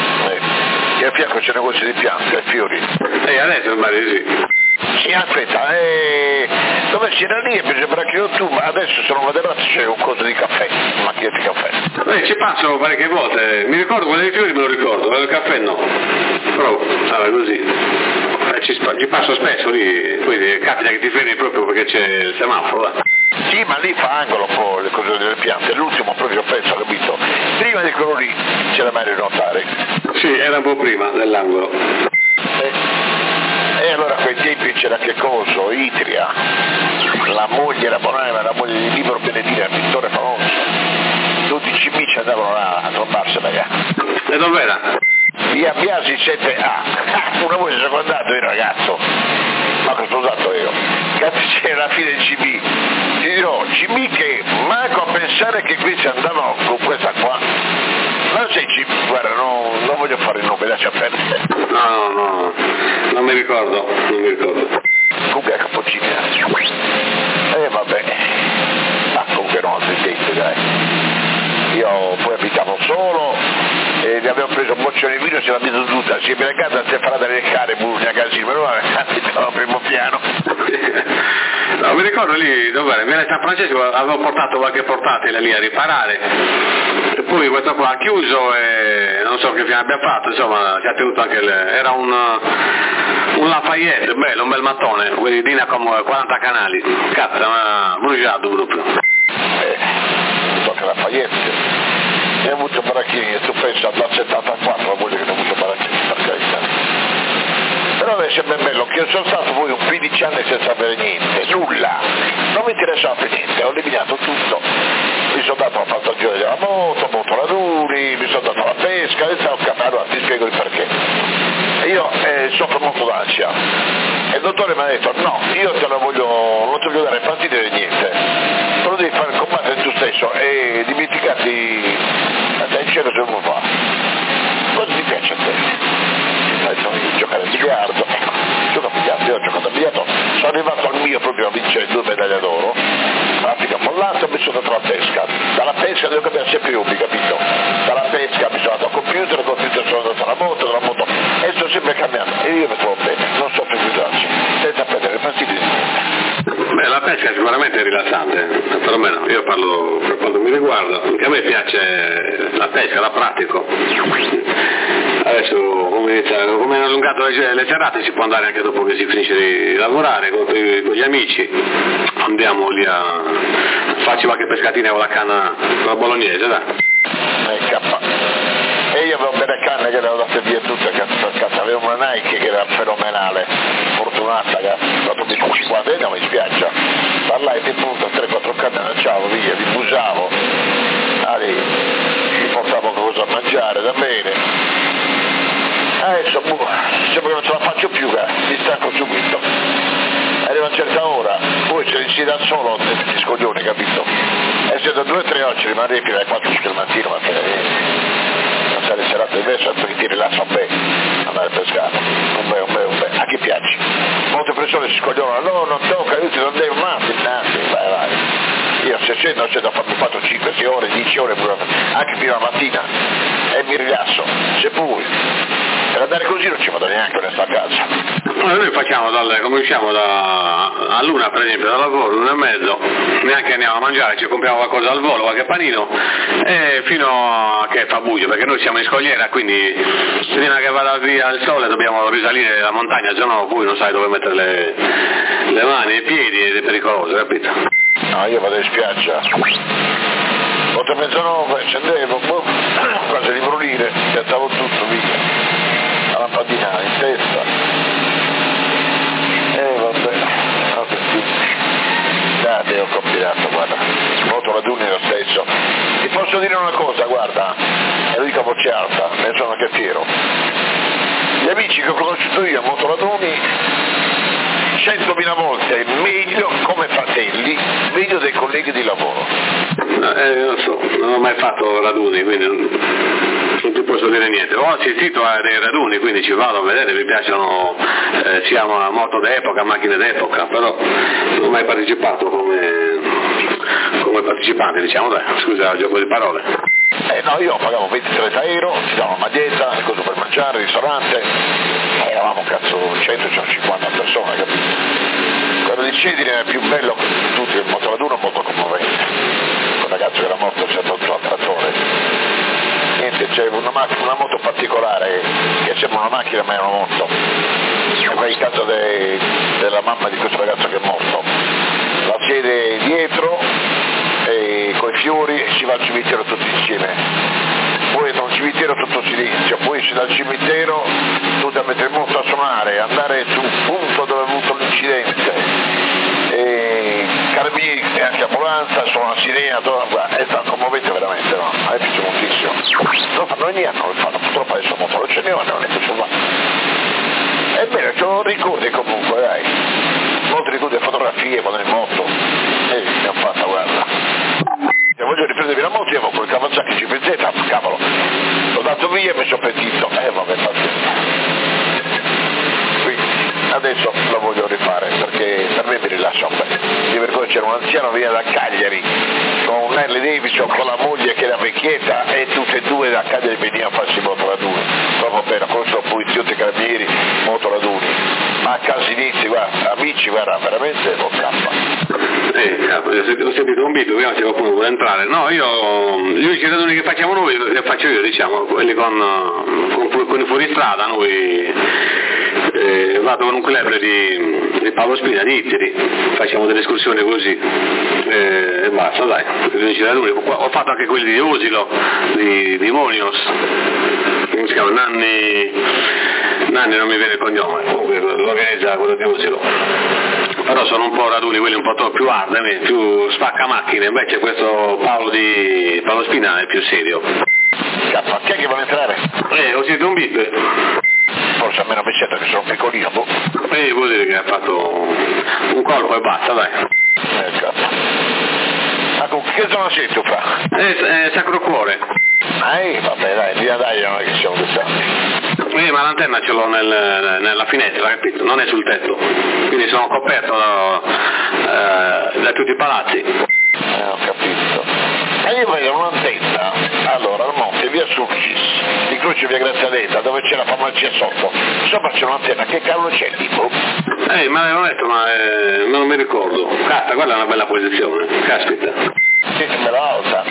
E a fianco c'è un negozio di piante e fiori. E adesso mi pare sì. Sì, aspetta, eh, dove c'era lì e mi sembra che tu, ma adesso se non vado errato c'è un coso di caffè, una macchina di caffè. Eh, ci passo parecchie volte, mi ricordo quello dei fiori me lo ricordo, quello del caffè no. Però, vabbè, così. Eh, ci, ci passo spesso lì, poi capita che ti fermi proprio perché c'è il semaforo. Eh. Sì, ma lì fa angolo un po' le cose delle piante, l'ultimo proprio pezzo, capito? Prima di quello lì c'era meglio notare. Sì, era un po' prima dell'angolo. E, e allora a quei tempi c'era che coso, Itria, la moglie era Bonanima, la moglie di Libero Benedire, il pittore famoso. Tutti i cimici andavano là a trombarsela. E dov'era? Via Biasi sette A. Una voce sono andato io ragazzo. Ma cosa ho usato io? Cazzo c'era la fine del C B. Ti dirò, C B che manco a pensare che qui ci andavano con questa qua. Non sei C B, guarda, no, non voglio fare il nome, lascia perdere. No, no, no, non mi ricordo, non mi ricordo. Comunque è cappuccino. E eh, vabbè. Ma comunque erano altri tempi, dai. Io poi abitavo solo e ne avevo preso un boccione di vino e se l'abito tutta, si è brincata a separata nel cane, burgna casino, però abitavo al primo piano. No, mi ricordo lì, dov'era? Viale San Francesco, avevo portato qualche portatile lì a riparare, e poi questo qua ha chiuso e non so che fine abbia fatto, insomma, si è tenuto anche le... era un, un Lafayette, bello, un bel mattone, quindi Dina come quaranta canali, cazzo, ma bruciato proprio. Eh, so che Lafayette. Ne ho avuto baracchini, tu pensa dal settantaquattro la moglie che ne ho avuto baracchini, per carità. Però deve essere ben bello, che io sono stato poi un quindici anni senza avere niente, nulla, non mi interessava più niente, ho eliminato tutto, mi sono dato la passagione della moto, motoraduri, mi sono dato la pesca, e stavo allora ti spiego il perché. E io eh, soffro molto d'ansia, e il dottore mi ha detto no, io te la voglio, non ti voglio dare partite di niente, però devi fare combattere tu stesso e dimenticarti, dai cielo se non lo fa, cosa ti piace a te? Di giocare a biliardo, ecco, gioco a biliardo, io ho giocato a biliardo, sono arrivato al mio proprio a vincere due medaglie d'oro, pratica mollata, mi sono dato la pesca, dalla pesca devo cambiare sempre hobby, capito? Dalla pesca mi sono dato al computer, al computer sono andato alla moto, dalla moto, e sto sempre cambiando, e io mi trovo bene, non so più guidarci, senza prendere fastidi di niente. Beh, la pesca è sicuramente rilassante, perlomeno io parlo per quanto mi riguarda, anche a me piace la pesca, la pratico. Adesso come, inizia, come hanno allungato le, le serate si può andare anche dopo che si finisce di lavorare con, con gli amici, andiamo lì a farci qualche pescatina con la canna, con la bolognese, dai. E io avevo belle canne che le ho date via tutte, cazzo, avevo una Nike che era fenomenale, fortunata, che ha fatto cinquanta anni in spiaggia, parlai di punto tre quattro canne, lanciavo via, li busavo, ah, lì, mi portavo cosa a mangiare. fare, va bene. Adesso, boh, sembra che non ce la faccio più, mi stanco subito. Arriva a una certa ora, poi se si da solo, ti scoglioni, capito? E se da due o tre oggi rimarrei fino alle quattro del mattino, ma te non sai le serate diverse perché ti rilassa un bene andare a pescare, un bene, un bene, un bene. A chi piace? Molte persone si scoglionano, no, non tocca, io ti non devo mai, innanzi, vai, vai. Io se c'è non c'è da farmi quattro, cinque, sei ore, dieci ore, anche fino alla mattina, e mi rilasso, se poi. Per andare così non ci vado neanche a restare a casa. Allora, noi facciamo dalle, come usciamo da, all'una per esempio dal lavoro, l'una e mezzo, neanche andiamo a mangiare, ci compriamo qualcosa al volo, qualche panino, e fino a che fa buio, perché noi siamo in scogliera, quindi prima che vada via il sole dobbiamo risalire la montagna, se no poi non sai dove mettere le, le mani e i piedi ed è pericoloso, capito? No, io vado in spiaggia. otto e mezzanove, scendevo, boh, quasi di brulire, piantavo tutto, via. La lampadina in testa. E eh, vabbè, no, che date, ho combinato, guarda, molto raduni lo stesso. Ti posso dire una cosa, guarda, e lo dico a voce alta, ne sono anche fiero. Gli amici che ho conosciuto io a Motoraduni, centomila volte meglio come fratelli, meglio dei colleghi di lavoro. Eh, non so, non ho mai fatto raduni, quindi non ti posso dire niente. Ho assistito a dei raduni, quindi ci vado a vedere, mi piacciono eh, sia moto d'epoca, macchine d'epoca, però non ho mai partecipato come, come partecipante, diciamo, dai, scusa il gioco di parole. Eh no, io pagavo ventitré euro, ti davo una maglietta, cosa per mangiare, ristorante, eh, eravamo cazzo cento centocinquanta persone, capito? Quello di Cedine era più bello di tutti, il Motoraduni è molto commovente. Un ragazzo che era morto sotto il trattore. Niente, c'è una, macchina, una moto particolare che sembra una macchina ma è una moto. Qua in casa de, della mamma di questo ragazzo che è morto. La sede dietro e con i fiori si va al cimitero tutti insieme. Poi da un cimitero tutto silenzio, poi si dal cimitero tu da mettere moto a suonare, andare sul punto dove ha avuto l'incidente, e carabinieri e anche ambulanza, sono una sirena, è stato commovente veramente, no? A me piace moltissimo. Non fanno ogni anno, lo fanno, purtroppo adesso moto non ce ne ho, non è più sul è bene, c'ho ricordi comunque, dai, molti ricordi di fotografie quando in moto, e mi ho fatta, guarda. Se voglio riprendermi la moto, io avevo quel Kawasaki G P Z, cavolo, l'ho dato via e mi sono pentito, eh vabbè, pazienza. Quindi adesso lo voglio rifare perché per me mi rilassa un po'. Io ricordo c'era un anziano via da Cagliari con un Harley Davidson con la moglie che era vecchietta e tutte e due da Cagliari venivano a farsi motoraduni. Proprio bene, con i poliziotti e carabinieri, motoraduni. Ma a casi inizi, guarda, amici, guarda, veramente lo scappa. Eh, ho sentito un bito, prima se qualcuno vuole entrare. No, io, gli unici raduni che facciamo noi, che faccio io, diciamo, quelli con, con, con i fuoristrada, noi eh, vado con un club di, di Paolo Spina, di Itteri, facciamo delle escursioni così, eh, e basta, dai, gli unici raduni. Ho fatto anche quelli di Osilo, di, di Monios, come si chiama, Nanni, Nanni non mi viene il cognome, l'organizza quello di Osilo. Però sono un po' raduni, quelli un po' più hard, più spacca macchine, invece questo Paolo di Paolo Spina è più serio. Cazzo, chi è che vuole entrare? Eh, ho sentito un beat. Forse almeno mi sento che sono piccolino, boh. Eh, vuol dire che ha fatto un colpo e basta, dai. Eh, cazzo. Ma con che zona sei tu, fra? Eh, eh, Sacro Cuore. Eh, vabbè, dai, via dai, non è che siamo distanti. Eh, ma l'antenna ce l'ho nel, nella finestra, capito? Non è sul tetto, quindi sono coperto da, eh, da tutti i palazzi. Eh, ho capito. Ma io vedo un'antenna, allora al monte, via Sulcis, di Croce via Graziadetta, dove c'è la farmacia sotto, sopra c'è un'antenna, che cavolo c'è tipo? Eh, ma l'avevano detto, ma eh, non mi ricordo. Cazzo, quella è una bella posizione, caspita. Sì, che me la alza.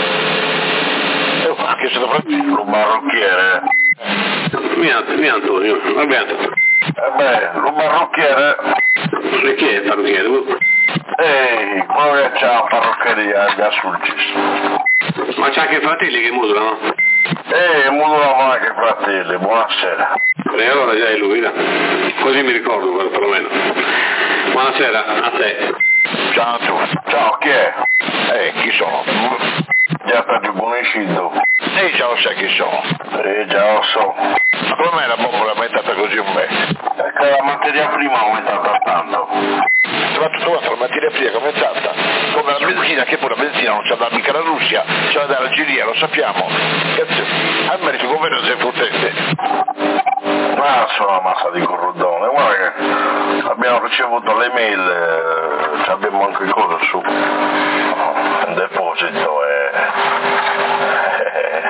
Eh, anche se dovrei un marrocchiere. Mia, mia Antonio, va bene. Eh beh, un marrocchiere. E chi è il parrucchiere? Ehi, quello che c'ha la parroccheria da Sulcis. Ma c'ha anche i fratelli che modulano? Eh, modulavano anche i fratelli, buonasera. E allora già è lui, là. Così mi ricordo perlomeno. Buonasera, a te. Ciao a tutti. Ciao, chi è? Eh, chi sono? Già per il buoniscito. Eh già lo sai chi sono. Eh già lo so. Ma come mai la bombola è aumentata così un mese? Perché la materia prima è aumentata tanto. Ma tutto quanto la materia prima è aumentata, come la benzina, che pure la benzina non c'ha da mica la Russia, c'ha da Algeria, lo sappiamo. Cazzo, a merito il governo si è fottente. Ma sono una massa di corrodone, guarda che abbiamo ricevuto le mail, eh, abbiamo anche cosa su un deposito e